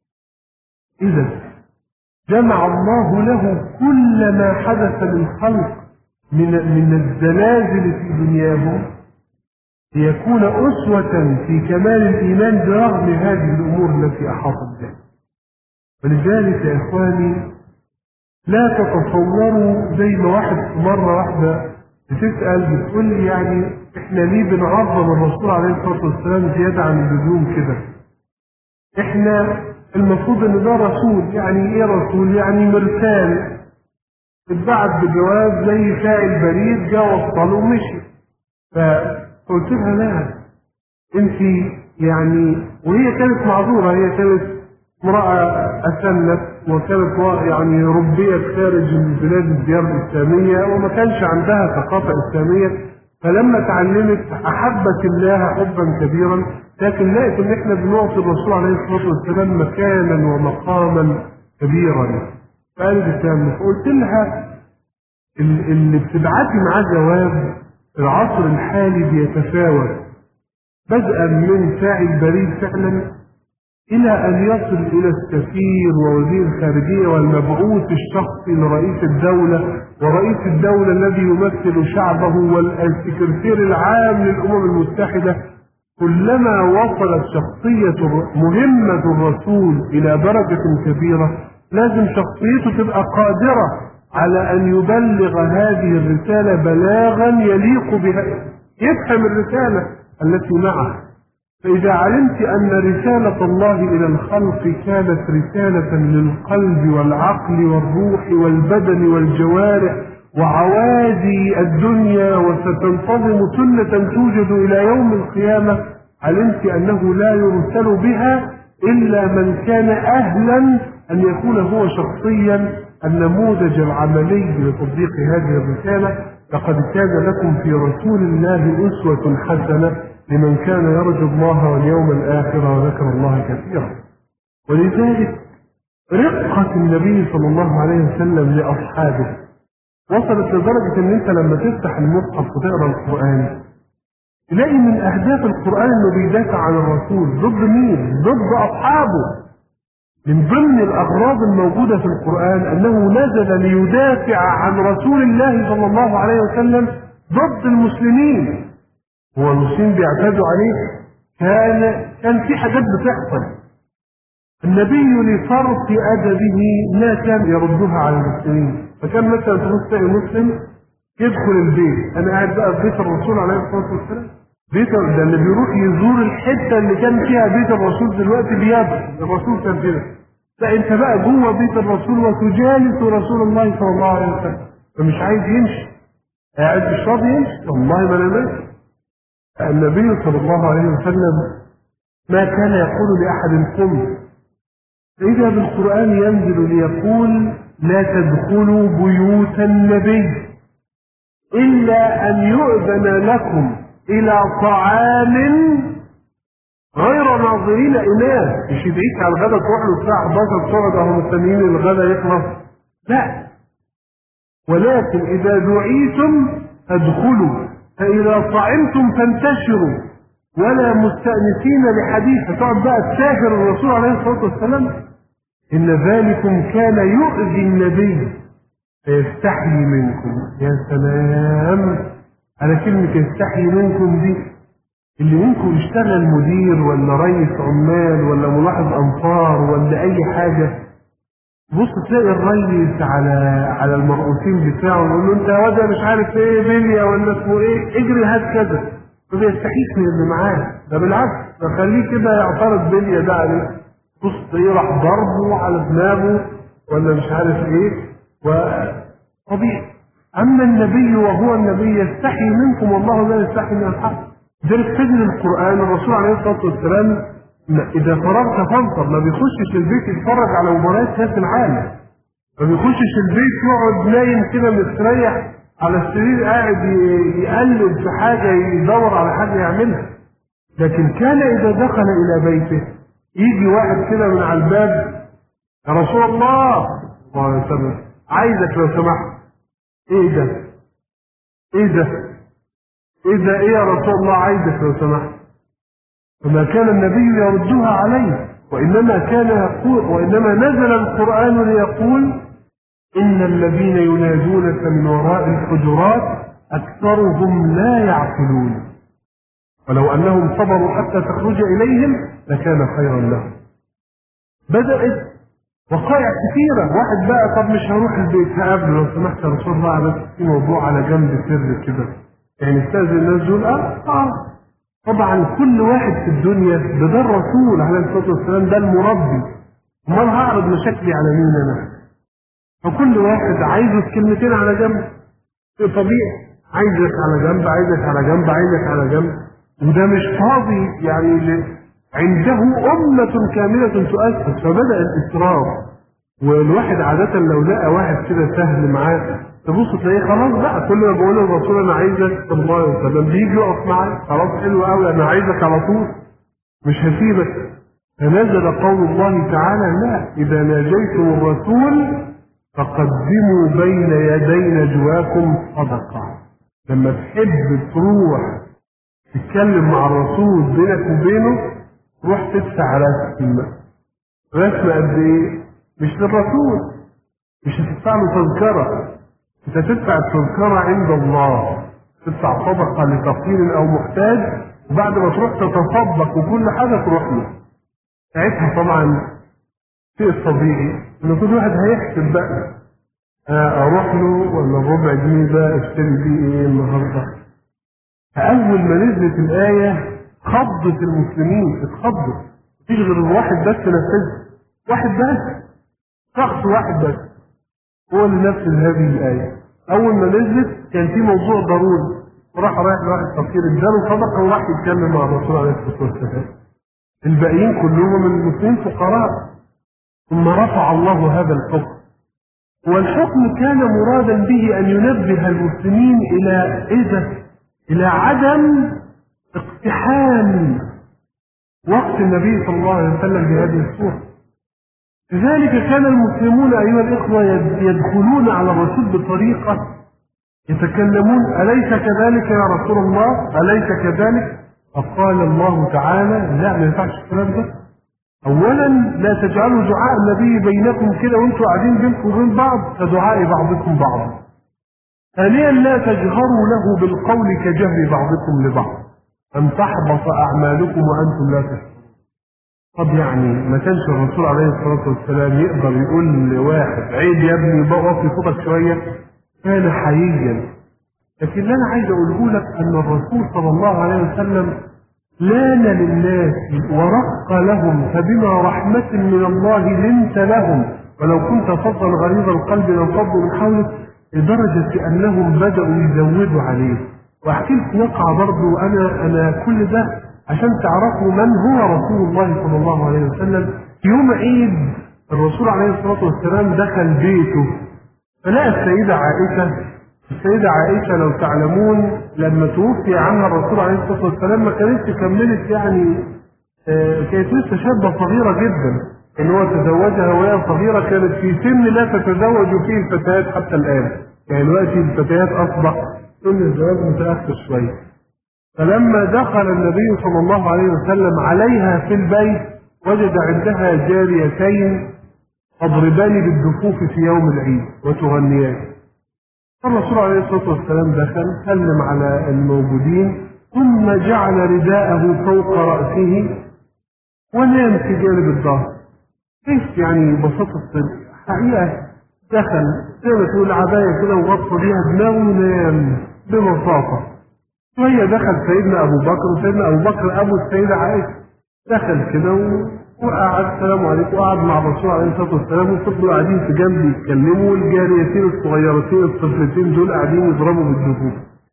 إذا جمع الله له كل ما حدث للخلق من من الزلازل في دنياهم ليكون أسوة في كمال الإيمان برغم هذه الأمور التي أحاطت بها. ولذلك يا إخواني لا تتصوروا زي ما واحد مرة واحدة بتسأل بتقول لي يعني إحنا ليه بنعظم الرسول عليه الصلاة والسلام زيادة عن اللزوم كده؟ إحنا المفروض إن ده رسول، يعني إيه رسول؟ يعني مرسال اتبعت بجواب زي فاعل بريد جا وصل ومشي. فقلت لها لا انت يعني، وهي كانت معذوره، هي كانت امراه اسنت وكانت يعني ربيت خارج البلاد الديار الاسلاميه وما كانش عندها ثقافه اسلاميه، فلما تعلمت احبت الله حبا كبيرا، لكن لقيت ان احنا بنعطي الرسول عليه الصلاه والسلام مكانا ومقاما كبيرا فقالت الكلام. فقلت لها اللي بتبعتي معاه جواب العصر الحالي بيتفاوت بدءا من فاعل بريد فعلا الى ان يصل الى السفير ووزير الخارجيه والمبعوث الشخصي لرئيس الدوله ورئيس الدوله الذي يمثل شعبه والسكرتير العام للامم المتحده. كلما وصلت شخصيه مهمه الرسول الى درجه كبيره لازم شخصيته تبقى قادره على أن يبلغ هذه الرسالة بلاغا يليق بها، يفهم الرسالة التي معه. فإذا علمت أن رسالة الله إلى الخلق كانت رسالة للقلب والعقل والروح والبدن والجوارح وعوادي الدنيا وستنتظم سنة توجد إلى يوم القيامة، علمت أنه لا يرسل بها إلا من كان أهلا أن يكون هو شخصيا النموذج العملي لتطبيق هذه الرسالة. لقد كان لكم في رسول الله أسوة حسنة لمن كان يرجو الله واليوم الآخر وذكر الله كثيرا. ولذلك رقة النبي صلى الله عليه وسلم لأصحابه وصلت لدرجة أن أنت لما تفتح المصحف وتقرأ القرآن تلاقي من أهداف القرآن أنه بيدافع عن الرسول ضد مين؟ ضد أصحابه. من ضمن الأغراض الموجودة في القرآن أنه نزل ليدافع عن رسول الله صلى الله عليه وسلم ضد المسلمين. هو المسلمين بيعتادوا عليه، كان كان في حاجات بتحصل النبي لفرط أدبه لا كان يردها على المسلمين. فكان مثلا تبص تلاقي مسلم يدخل البيت، أنا قاعد بقى في بيت الرسول عليه الصلاة والسلام، بيت ده اللي بيروح يزور الحته اللي كان فيها بيت الرسول دلوقتي بيابا، الرسول كان كده. فانت بقى جوه بيت الرسول وتجالس رسول الله صلى الله عليه وسلم، فمش عايز يمشي، قاعد مش راضي يمشي، والله ما انا ماشي. النبي صلى الله عليه وسلم ما كان يقول لاحد قم، فإذا بالقرآن ينزل ليقول لا تدخلوا بيوت النبي إلا أن يؤذن لكم إلى طعام غير ناظرين إناه. مش يدعيك على الغدا تروح له الساعة احداشر تقعد أهو مستنيين الغدا يخلص، لا، ولكن إذا دعيتم فادخلوا فإذا طعمتم فانتشروا ولا مستأنسين لحديث. فتقعد بقى تسافر الرسول عليه الصلاة والسلام إن ذلكم كان يؤذي النبي فيستحيي منكم. يا سلام على كلمة يستحيي منكم دي. اللي منكم يشتغل مدير ولا رئيس عمال ولا ملاحظ أمطار ولا أي حاجة، بص تلاقي الرئيس على على المرؤوسين بتاعه يقول له أنت يا واد مش عارف إيه بليا ولا اسمه إيه اجري هات كذا، ما بيستحيش من اللي معاه، ده بالعكس ده خليه كده يعترض بليا ده عليه. بص تلاقيه راح ضربه على دماغه ولا مش عارف إيه وطبيعي. أما النبي وهو النبي يستحي منكم والله لا يستحي من الحق. ذلك تجد القرآن الرسول عليه الصلاة والسلام إذا فرغت فانصب، ما بيخشش البيت يتفرج على مباريات كأس العالم، ما بيخشش البيت يقعد نايم كده مستريح على السرير قاعد يقلب في حاجة يدور على حاجة يعملها. لكن كان إذا دخل إلى بيته يجي واحد كده من على الباب يا رسول الله عايزك لو سمحت. ايه ده ايه ده ايه ده ايه يا رسول الله عايزك لو سمحت. فما كان النبي يردها عليه، وإنما كان يقول وإنما نزل القرآن ليقول إن الذين ينادونك من وراء الحجرات أكثرهم لا يعقلون ولو أنهم صبروا حتى تخرج إليهم لكان خيرا لهم. بدأت وقائع كثيرة. واحد بقى طب مش هروح البيت هقابله لو سمحت يا رسول الله بس في موضوع على جنب سر كده، يعني استاذن الناس دول اه اه طبعا كل واحد في الدنيا ده ده الرسول عليه الصلاه والسلام ده المربي، امال هعرض مشاكلي على مين انا؟ فكل واحد عايزه كلمتين على جنب طبيعي، عايزك على جنب عايزك على جنب عايزك على جنب، وده مش فاضي يعني عنده أمة كاملة تؤسس. فبدأ الإسراف، والواحد عادة لو لقى واحد كده سهل معاه تبص تلاقيه خلاص بقى كل ما بقول للرسول أنا عايزك صلى الله عليه وسلم بيجي يقف معايا خلاص حلو قوي أنا عايزك على طول مش هسيبك. فنزل قول الله تعالى لا إذا ناجيتم الرسول فقدموا بين يدي نجواكم صدقة. لما تحب تروح تتكلم مع الرسول بينك وبينه روح تدفع رسم. رسم قد ايه؟ مش للرسول، مش هتدفع له تذكرة، انت تدفع التذكرة عند الله، تدفع صدقة لفقير او محتاج، وبعد ما تروح تتصدق وكل حاجة تروح له. ساعتها طبعا شيء طبيعي ان كل واحد هيحسب بقى اروح له ولا الربع جنيه ده اشتري بيه ايه النهارده. فاول ما نزلت الايه خضت المسلمين، اتخضوا، مفيش غير واحد بس نفذها، واحد بس، شخص واحد بس هو اللي نفذ هذه الآية. أول ما نزلت كان في موضوع ضروري، وراح رايح لواحد فقير اداله صدقة وراح يتكلم مع الرسول عليه الصلاة والسلام. الباقيين كلهم المسلمين فقراء. ثم رفع الله هذا الحكم، والحكم كان مرادا به أن ينبه المسلمين إلى إذا إلى عدم اقتحام وقت النبي صلى الله عليه وسلم بهذه الصورة. لذلك كان المسلمون أيها الإخوة يدخلون على الرسول بطريقة يتكلمون أليس كذلك يا رسول الله أليس كذلك؟ فقال الله تعالى لا ما ينفعش الكلام ده. أولا لا تجعلوا دعاء النبي بينكم كده وانتم قاعدين بينكم وبين بعض كدعاء بعضكم بعضا. ثانيا لا تجهروا له بالقول كجهر بعضكم لبعض أن تحبط أعمالكم وأنتم لا تشعرون. طب يعني ما كانش الرسول عليه الصلاة والسلام يقدر يقول لواحد عيب يا ابني بقى صوتك شوية؟ كان حييا. لكن اللي أنا عايز أقوله لك أن الرسول صلى الله عليه وسلم لان للناس ورق لهم فبما رحمة من الله لنت لهم ولو كنت فظا غليظ القلب لانفضوا من حولك، لدرجة أنهم بدأوا يزودوا عليه. واحكي لكم واقعة برضه انا انا كل ده عشان تعرفوا من هو رسول الله صلى الله عليه وسلم. يوم عيد الرسول عليه الصلاة والسلام دخل بيته فلقى السيدة عائشة. السيدة عائشة لو تعلمون لما توفي عنها الرسول عليه الصلاة والسلام ما كانتش كملت يعني آه كانت لسه شابة صغيرة جدا، ان هو تزوجها وهي صغيرة، كانت في سن لا تتزوج فيه الفتيات حتى الآن، يعني دلوقتي الفتيات أصبح سن الزواج متأخر شوية. فلما دخل النبي صلى الله عليه وسلم عليها في البيت وجد عندها جاريتين تضربان بالدفوف في يوم العيد وتغنيان. الرسول عليه الصلاة والسلام دخل سلم على الموجودين ثم جعل رداءه فوق رأسه ونام في جانب الظهر. كيف يعني بساطة حقيقة دخل زي ما تقول عباية كده وغطى بيها دماغه ونام ببساطة. شوية دخل سيدنا أبو بكر، وسيدنا أبو بكر أبو السيدة عائشة دخل كده وقعد السلام عليكم وقعد مع الرسول عليه الصلاة والسلام، وفضلوا قاعدين في جنب يتكلموا، والجاريتين الصغيرتين الطفلتين دول قاعدين يضربوا بالدفوف.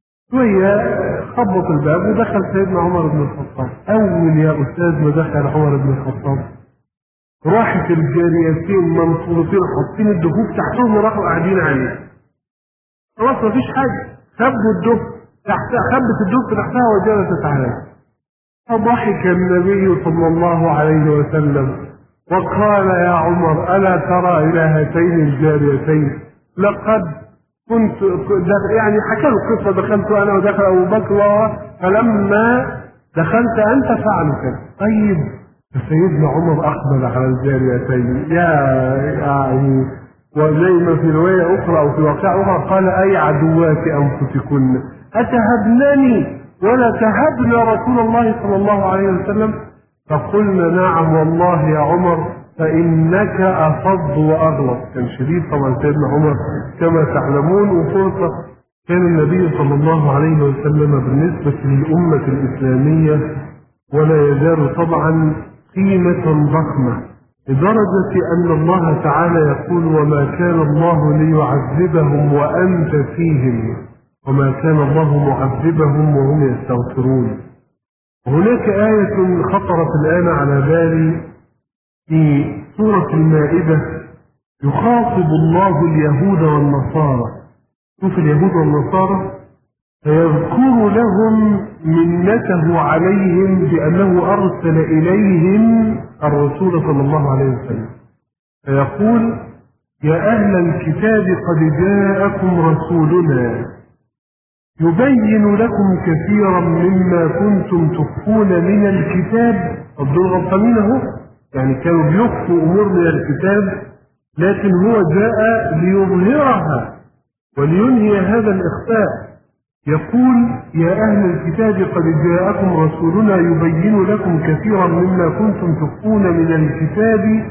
شوية خبط الباب ودخل سيدنا عمر بن الخطاب. أول يا أستاذ ما دخل عمر بن الخطاب راحت الجاريتين منصورتين حاطين الدفوف تحتهم وراحوا قاعدين عليه. خلاص مفيش حاجة، خبوا الدف تحتها، خبت الدف تحتها وجلست عليه. فضحك النبي صلى الله عليه وسلم وقال يا عمر ألا ترى إلى هاتين الجاريتين لقد كنت يعني حكى له القصة، دخلت أنا ودخل أبو بكر فلما دخلت أنت فعلوا كذا. طيب سيدنا عمر أقبل على الجاريتين يا يعني وزي ما في رواية أخرى أو في واقع أخرى قال أي عدوات أنفسكن أتهبنني ولا تهبن رسول الله صلى الله عليه وسلم؟ فقلنا نعم والله يا عمر فإنك أفض وأغلط. كان شديد طبعا سيدنا عمر كما تعلمون، وفرصة كان النبي صلى الله عليه وسلم بالنسبة للأمة الإسلامية ولا يزال طبعا قيمة ضخمة، لدرجة أن الله تعالى يقول وما كان الله ليعذبهم وأنت فيهم وما كان الله معذبهم وهم يستغفرون. هناك آية خطرت الآن على بالي في سورة المائدة يخاطب الله اليهود والنصارى. شوف اليهود والنصارى فيذكر لهم منته عليهم بأنه أرسل إليهم الرسول صلى الله عليه وسلم، فيقول يا أهل الكتاب قد جاءكم رسولنا يبين لكم كثيرا مما كنتم تخفون من الكتاب. الدول غلطانين اهو، يعني كانوا بيخفوا امور من الكتاب، لكن هو جاء ليظهرها ولينهي هذا الاخفاء. يقول يا اهل الكتاب قد جاءكم رسولنا يبين لكم كثيرا مما كنتم تخفون من الكتاب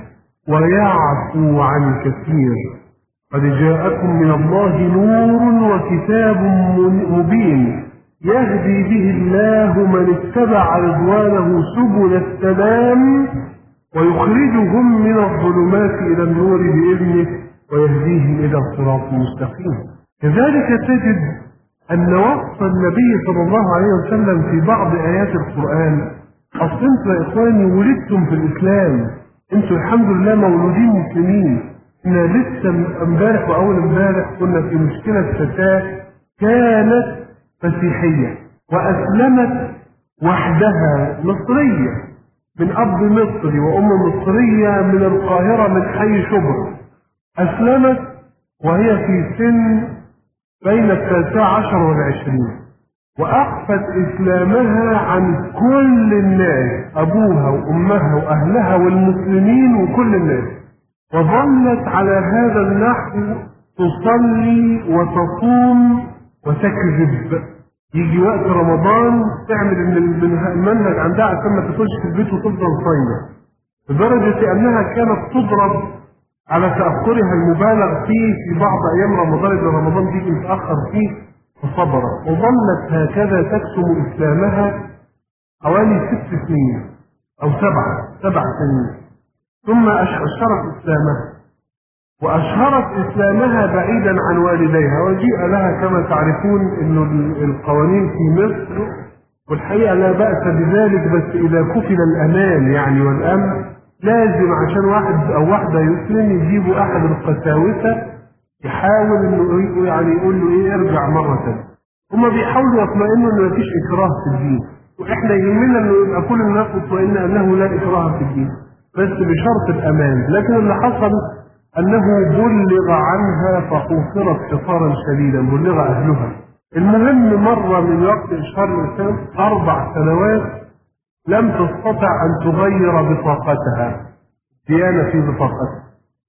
ويعفو عن كثير قد جاءكم من الله نور وكتاب مبين يهدي به الله من اتبع رضوانه سبل السلام ويخرجهم من الظلمات إلى النور بإذنه ويهديهم إلى الصراط المستقيم. كذلك تجد أن وصف النبي صلى الله عليه وسلم في بعض آيات القرآن أصل أنتم يا إخواني ولدتم في الإسلام، أنتم الحمد لله مولودين مسلمين. إحنا لسه امبارح وأول امبارح كنا في مشكلة فتاة كانت مسيحية وأسلمت وحدها، مصرية من أب مصري وأم مصرية من القاهرة من حي شبرا. أسلمت وهي في سن بين التاسع عشر والعشرين، وأخفت إسلامها عن كل الناس، أبوها وأمها وأهلها والمسلمين وكل الناس، وظلت على هذا النحو تصلي وتصوم وتكذب. يجي وقت رمضان تعمل ان المنهج عندها عشان ما تدخلش في البيت وتفضل صايمه، لدرجه انها كانت تضرب على تاخرها المبالغ فيه في بعض ايام رمضان، اذا رمضان بيجي متاخر فيه فصبرت، وظلت هكذا تكتم اسلامها حوالي ست سنين او سبعه سبع سنين، ثم أشهرت إسلامها وأشهرت إسلامها بعيدا عن والديها، وجيء لها كما تعرفون أن القوانين في مصر والحقيقة لا بأس بذلك، بس إذا كفل الأمان يعني والأمن لازم عشان واحد او واحده يسلم يجيبوا احد القساوسه يحاول انه يعني يقول له ايه ارجع مره ثانيه. هما بيحاولوا يطمئنوا ان مفيش اكراه في الدين، واحنا يهمنا انه يبقى كل الناس مطمئنه انه لا اكراه في الدين، بس بشرط الامان. لكن اللي حصل انه بلغ عنها فحوصرت حصارا شديدا، بلغ اهلها. المهم مره من وقت اشهار الاسلام اربع سنوات لم تستطع ان تغير بطاقتها، ديانه في بطاقتها،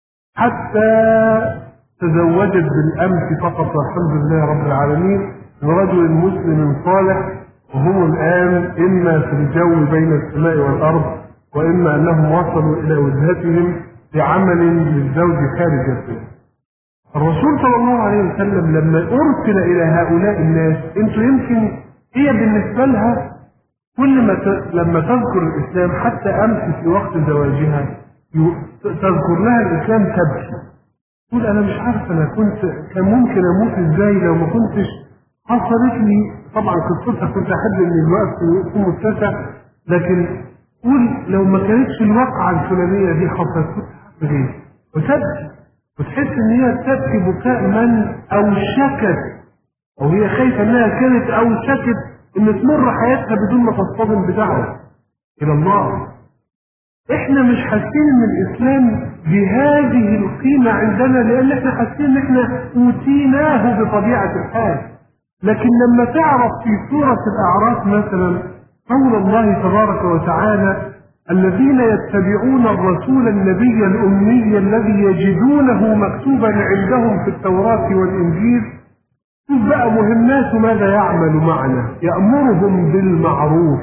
حتى تزوجت بالامس فقط والحمد لله رب العالمين برجل مسلم صالح، وهم الان اما في الجو بين السماء والارض، واما انهم وصلوا الى وجهتهم بعمل للزوج خارج البيت. الرسول صلى الله عليه وسلم لما ارسل الى هؤلاء الناس، انتوا يمكن هي بالنسبه لها كل ما ت... لما تذكر الاسلام حتى امس في وقت زواجها تذكر لها الاسلام تبكي، تقول انا مش عارفه انا كنت كان ممكن اموت ازاي لو ما كنتش حصلت لي. طبعا قصتها كنت احب ان الوقت يكون متسع، لكن قول لو ما كانتش الواقعه الفلانيه دي حصلت كنت هعمل ايه؟ وتبكي وتحس ان هي تبكي بكاء من اوشكت، او هي خايفه انها كانت اوشكت ان تمر حياتها بدون ما تصطدم بدعوه الى الله. احنا مش حاسين ان الاسلام بهذه القيمه عندنا، لان احنا حاسين ان احنا اوتيناه بطبيعه الحال. لكن لما تعرف في سوره الاعراف مثلا قول الله تبارك وتعالى الذين يتبعون الرسول النبي الامي الذي يجدونه مكتوبا عندهم في التوراه والانجيل، شوف بقى مهماته ماذا يعمل معنا، يامرهم بالمعروف.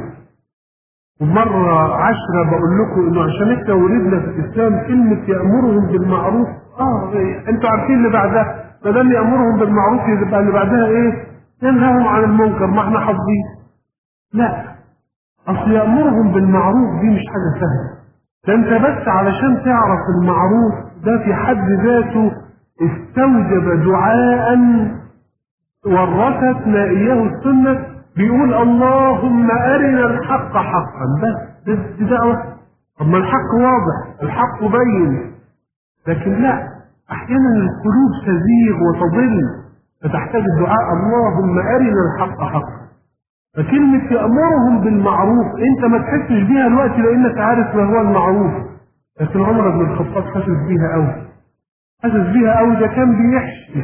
ومرة عشرة بقول لكم انه عشان احنا ولدنا في الاسلام كلمة يأمرهم بالمعروف، اه انتوا عارفين اللي بعدها، ما دام يأمرهم بالمعروف يبقى اللي بعدها ايه؟ ينهاهم عن المنكر، ما احنا حافظين. لا، اصل يأمرهم بالمعروف دي مش حاجة سهلة. ده انت بس علشان تعرف المعروف ده في حد ذاته استوجب دعاء ورثتنا اياه السنة، بيقول اللهم أرنا الحق حقا، بس دي دعوة. طب ما الحق واضح، الحق بين، لكن لا، أحيانا القلوب تزيغ وتضل فتحتاج الدعاء اللهم أرنا الحق حقا. فكلمة يأمرهم بالمعروف أنت ما تحسش بيها الوقت لأنك عارف ما هو المعروف، لكن عمر بن الخطاب حاسس بيها أوي، حاسس بيها أوي. ده كان بيحشي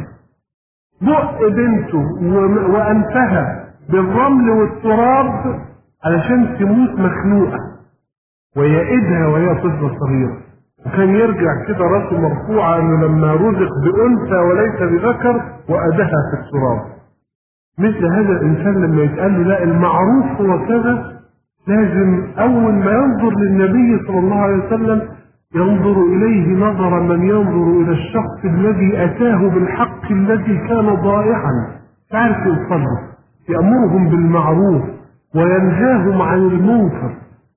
بق بنته وأنفها بالرمل والتراب علشان تموت مخنوقة ويئدها وهي طفلة صغيرة، وكان يرجع كده راسه مرفوعة انه لما رزق بأنثى وليس بذكر وأدها في التراب. مثل هذا الإنسان لما يتقال له لا المعروف هو كذا، لازم أول ما ينظر للنبي صلى الله عليه وسلم ينظر إليه نظر من ينظر إلى الشخص الذي أتاه بالحق الذي كان ضائعا تعرف يوصله. يأمرهم بالمعروف وينهاهم عن المنكر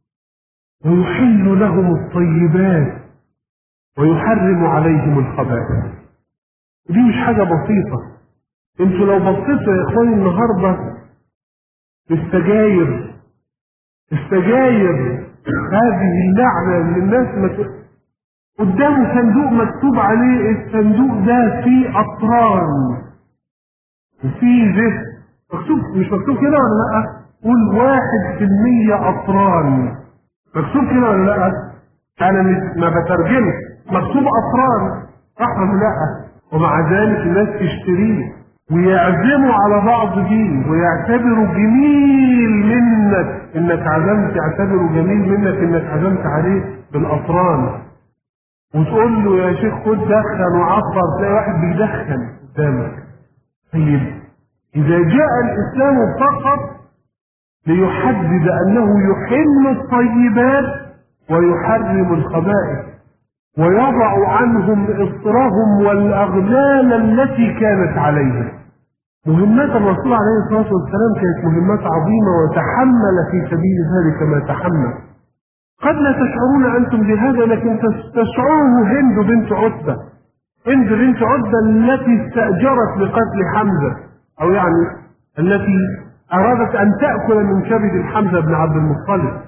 ويحل لهم الطيبات ويحرم عليهم الخبائث. دي مش حاجة بسيطة. انتوا لو بصيتوا يا اخواني النهاردة السجاير السجاير هذه اللعنة اللي الناس مت... قدامه صندوق مكتوب عليه الصندوق ده فيه أطران وفيه زفت، مكتوب مش مكتوب كده ولا لا؟ قول واحد في المية أطران، مكتوب كده ولا لا؟ أنا ما بترجمش، مكتوب أطران صح ولا لا؟ ومع ذلك الناس تشتريه ويعزموا على بعض دي ويعتبروا جميل منك انك عزمت، يعتبروا جميل منك انك عزمت عليه بالأطران، وتقول له يا شيخ خد دخن وعبر، تلاقي واحد بيدخن قدامك. طيب إذا جاء الإسلام فقط ليحدد أنه يحل الطيبات ويحرم الخبائث ويضع عنهم إصرهم والأغلال التي كانت عليهم. مهمات الرسول عليه الصلاة والسلام كانت مهمات عظيمة وتحمل في سبيل ذلك ما تحمل. قد لا تشعرون أنتم بهذا، لكن تشعره هند بنت عتبة، هند بنت عتبة التي استأجرت لقتل حمزة، أو يعني التي أرادت أن تأكل من كبد حمزة بن عبد المطلب،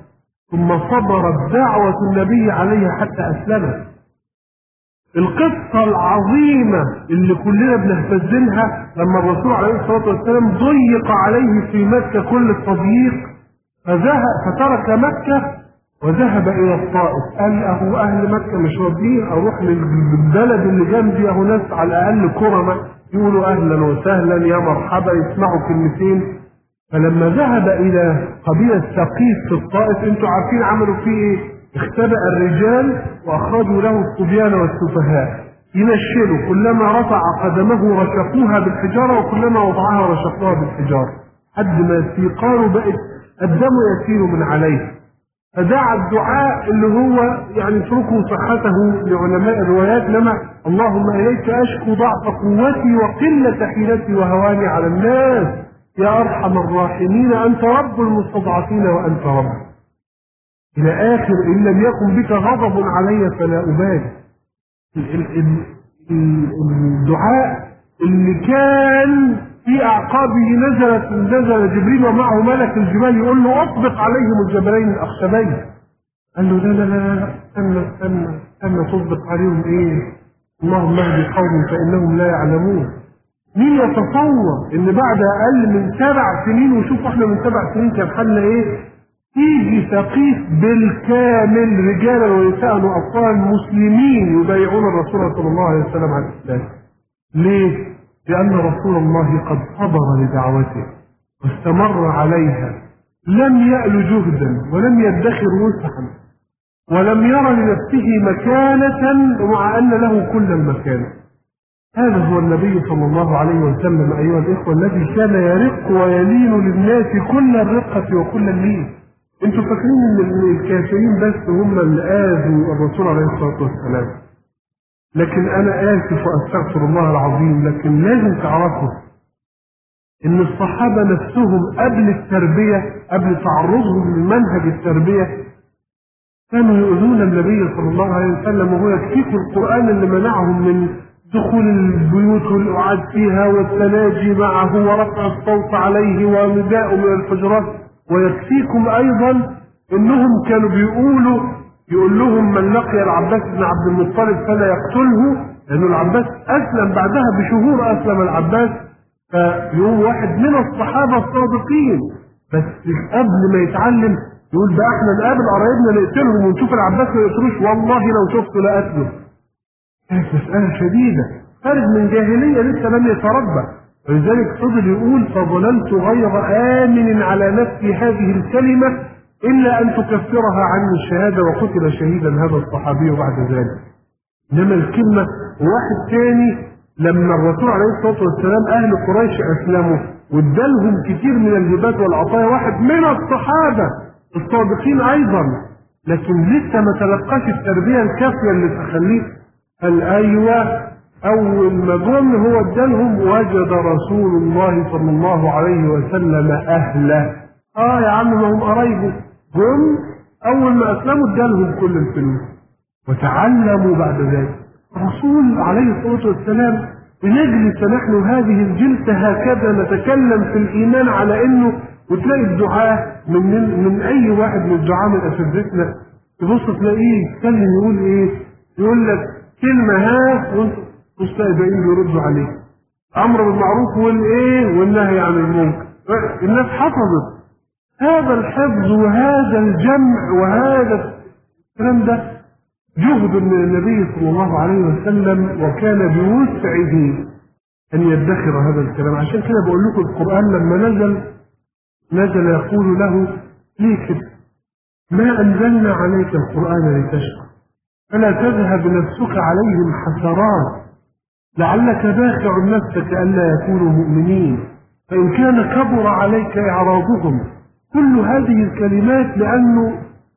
ثم صبرت دعوة النبي عليها حتى أسلمت. القصة العظيمة اللي كلنا بنهتز لها لما الرسول عليه الصلاة والسلام ضيق عليه في مكة كل التضييق، فذهب فترك مكة وذهب إلى الطائف. قال أهو أهل مكة مش راضيين، أروح للبلد اللي جنبي، أهو ناس على الأقل كرمة يقولوا أهلا وسهلا يا مرحبا، يسمعوا كلمتين. فلما ذهب إلى قبيلة ثقيف في الطائف، أنتوا عارفين عملوا فيه إيه؟ اختبأ الرجال وأخرجوا له الصبيان والسفهاء ينشلوا، كلما رفع قدمه رشقوها بالحجارة وكلما وضعها رشقوها بالحجارة، حد ما استيقانوا بقت الدم يسير من عليه. فدعا الدعاء اللي هو يعني اتركوا صحته لعلماء الروايات، لما اللهم إليك أشكو ضعف قوتي وقلة حيلتي وهواني على الناس يا أرحم الراحمين، أنت رب المستضعفين وأنت رب، إلى آخر إن لم يكن بك غضب علي فلا أبالي. الدعاء اللي كان في أعقابه نزلت نزل جبريل ومعه ملك الجبال يقول له أطبق عليهم الجبلين الأخشبين. قال له لا لا لا لا استنى استنى استنى تطبق عليهم إيه؟ اللهم اهد قومي فإنهم لا يعلمون. مين يتصور إن بعد أقل من سبع سنين، وشوف إحنا من سبع سنين كان حالنا إيه؟ تيجي ثقيف بالكامل رجالا ونساء وأطفال مسلمين يبايعون الرسول صلى الله عليه وسلم على الإسلام. ليه؟ لأن رسول الله قد صبر لدعوته واستمر عليها، لم يأل جهدا ولم يدخر وسعا ولم يرى لنفسه مكانة مع أن له كل المكان. هذا هو النبي صلى الله عليه وسلم أيها الإخوة الذي كان يرق ويلين للناس كل الرقة وكل اللين. انتوا فاكرين ان الكافرين بس هم اللي آذوا الرسول عليه الصلاة والسلام، لكن أنا آسف وأستغفر الله العظيم، لكن لازم تعرفوا إن الصحابة نفسهم قبل التربية، قبل تعرضهم لمنهج التربية، كانوا يؤذون النبي صلى الله عليه وسلم، وهو يكفيكم القرآن اللي منعهم من دخول البيوت والقعاد فيها والتناجي معه ورفع الصوت عليه ونداء من الحجرات، ويكفيكم أيضا إنهم كانوا بيقولوا يقول لهم من لقي العباس بن عبد المطلب فلا يقتله، لأن العباس أسلم بعدها بشهور، أسلم العباس. فيوم واحد من الصحابة الصادقين بس قبل ما يتعلم يقول ده احنا نقابل قرايبنا نقتلهم ونشوف العباس ما يقتلوش، والله لو شفته لقتله. كانت مسألة شديدة، خارج من جاهلية لسه لم يتربى، ولذلك فضل يقول فظللت غير آمن على نفسي هذه الكلمة إلا أن تكفرها عني الشهادة وقتل شهيدا هذا الصحابي بعد ذلك. إنما الكلمة واحد ثاني لما الرسول عليه الصلاة والسلام أهل قريش أسلموا وادالهم كتير من الهبات والعطايا، واحد من الصحابة الصادقين أيضا، لكن لسه ما تلقاش التربية الكافية اللي تخليه قال أيوة أول ما جم هو ادالهم وجد رسول الله صلى الله عليه وسلم أهله. آه يا عم ما هم قرايبه، جم أول ما أسلموا ادالهم كل الفلوس وتعلموا بعد ذلك. الرسول عليه الصلاة والسلام بنجلس نحن هذه الجلسة هكذا نتكلم في الإيمان على إنه، وتلاقي الدعاء من من أي واحد من الدعاء من أساتذتنا تبص تلاقيه يتكلم يقول إيه؟ يقول لك كلمة ها وأنت مستقبلين بيردوا عليه، أمر بالمعروف والإيه والنهي عن المنكر. الناس حفظت هذا الحفظ وهذا الجمع وهذا الكلام ده جهد من النبي صلى الله عليه وسلم، وكان بوسعه أن يدخر هذا الكلام. عشان كده بقول لكم القرآن لما نزل نزل يقول له ليه كده؟ ما أنزلنا عليك القرآن لتشقى فلا تذهب نفسك عليهم حسرات لعلك باخع نفسك ألا يكونوا مؤمنين فإن كان كبر عليك إعراضهم. كل هذه الكلمات لأنه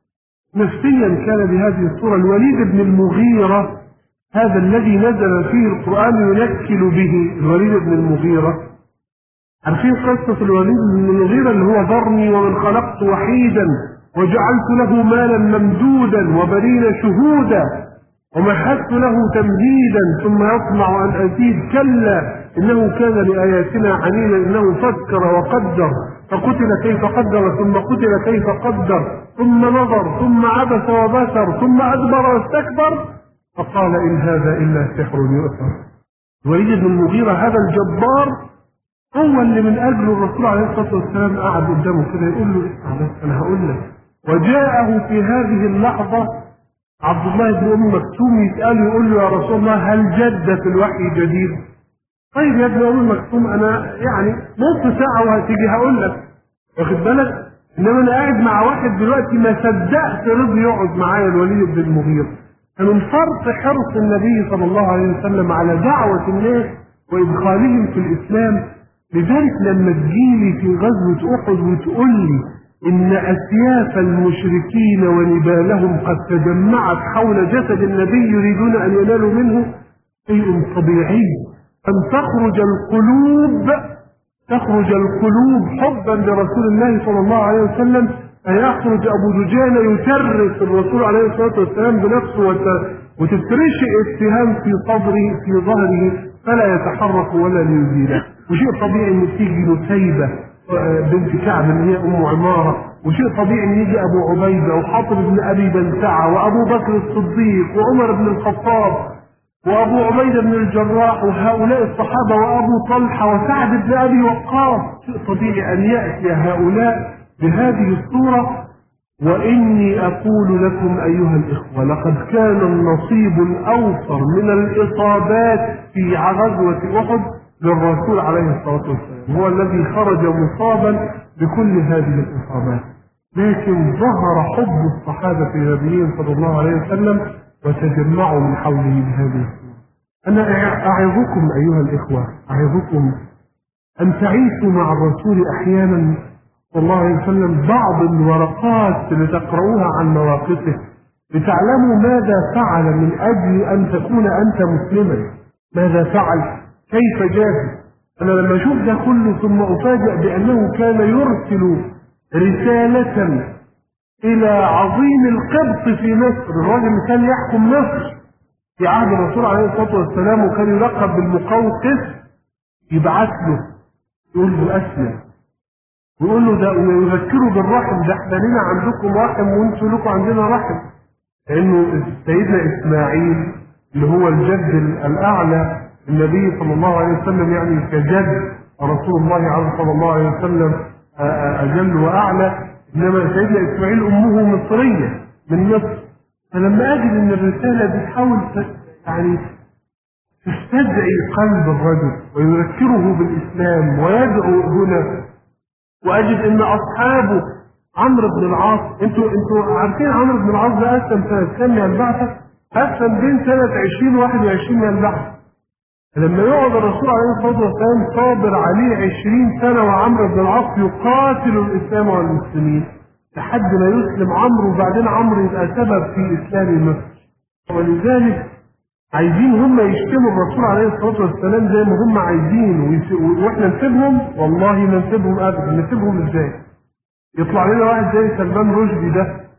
نفسيا كان بهذه الصورة. الوليد بن المغيرة هذا الذي نزل فيه القرآن ينكل به، الوليد بن المغيرة عارفين قصة الوليد بن المغيرة اللي هو ذرني ومن خلقت وحيدا وجعلت له مالا ممدودا وبنين شهودا ومهدت له تمهيدا ثم يطمع أن أزيد كلا إنه كان لآياتنا عنيدا إنه فكر وقدر فقتل كيف قدر ثم قتل كيف قدر ثم نظر ثم عبس وبسر ثم أدبر واستكبر فقال إن هذا إلا سحر يؤثر. الوليد بن المغيرة هذا الجبار هو اللي من أجله الرسول عليه الصلاة والسلام قعد قدامه كده يقول له اسمع بس أنا هقول لك. وجاءه في هذه اللحظة عبد الله بن أم مكتوم يسأله يقول له يا رسول الله هل جد في الوحي جديد؟ طيب يا ابن أم مكتوم أنا يعني نص ساعة وهتيجي هقول لك واخد بالك؟ إنما أنا قاعد مع واحد دلوقتي ما صدقت رضي يقعد معايا الوليد بن المغيرة. فمن فرط حرص النبي صلى الله عليه وسلم على دعوة الناس وإدخالهم في الإسلام، لذلك لما تجيلي في غزوة أحد وتقول لي إن أسياف المشركين ونبالهم قد تجمعت حول جسد النبي يريدون أن ينالوا منه شيء طبيعي، أن تخرج القلوب تخرج القلوب حبا لرسول الله صلى الله عليه وسلم، أن يخرج أبو دجانة يشرف الرسول عليه الصلاة والسلام بنفسه وتفترش اتهام في صدره في ظهره فلا يتحرك ولا ليزيله. وشيء طبيعي ان تيجي نسيبة بنت كعب اللي هي ام عمارة، وشيء طبيعي ان يجي ابو عبيدة وحاطب بن ابي بلتعة وابو بكر الصديق وعمر بن الخطاب وابو عبيدة بن الجراح وهؤلاء الصحابة وابو طلحة وسعد بن ابي وقاص. شيء طبيعي ان يأتي هؤلاء بهذه الصورة. وإني أقول لكم أيها الإخوة لقد كان النصيب الأوفر من الإصابات في غزوة أحد للرسول عليه الصلاة والسلام، هو الذي خرج مصابا بكل هذه الإصابات. لكن ظهر حب الصحابة في نبيهم صلى الله عليه وسلم وتجمعوا من حوله بهذه الصورة. أنا أعظكم أيها الإخوة أعظكم أن تعيشوا مع الرسول أحيانا صلى الله عليه وسلم بعض الورقات اللي تقرؤوها عن مواقفه لتعلموا ماذا فعل من أجل أن تكون أنت مسلما، ماذا فعل، كيف جاهد. أنا لما أشوف ده كله ثم أفاجأ بأنه كان يرسل رسالة إلى عظيم القبط في مصر، الراجل اللي كان يحكم مصر في عهد الرسول عليه الصلاة والسلام وكان يلقب بالمقوقس، يبعث له يقول له أسلم ويقول له ده ويذكره بالرحم، ده احنا لنا عندكم رحم وانتوا لكم عندنا رحم. لأنه سيدنا إسماعيل اللي هو الجد الأعلى النبي صلى الله عليه وسلم يعني كجد رسول الله صلى الله عليه وسلم أجل وأعلى، إنما سيدنا إسماعيل أمه مصرية من مصر. فلما أجد أن الرسالة بتحاول يعني تستدعي قلب الرجل ويذكره بالإسلام ويدعو هنا، وأجد أن أصحابه عمرو بن العاص، انتوا انتوا عارفين عمرو بن العاص ده أسلم سنة كام من البعثة؟ أسلم بين سنة عشرين وواحد وعشرين من البعثة. لما يقعد الرسول عليه الصلاة والسلام صابر عليه عشرين سنة وعمرو بن العاص يقاتل الإسلام والمسلمين لحد ما يسلم عمرو، وبعدين عمرو يبقى سبب في إسلام مصر. ولذلك عايزين هم يشتموا الرسول عليه الصلاة والسلام زي ما هم عايزين واحنا نسيبهم، والله ما نسيبهم ابدا. نسيبهم ازاي؟ يطلع لنا واحد زي سلمان رشدي ده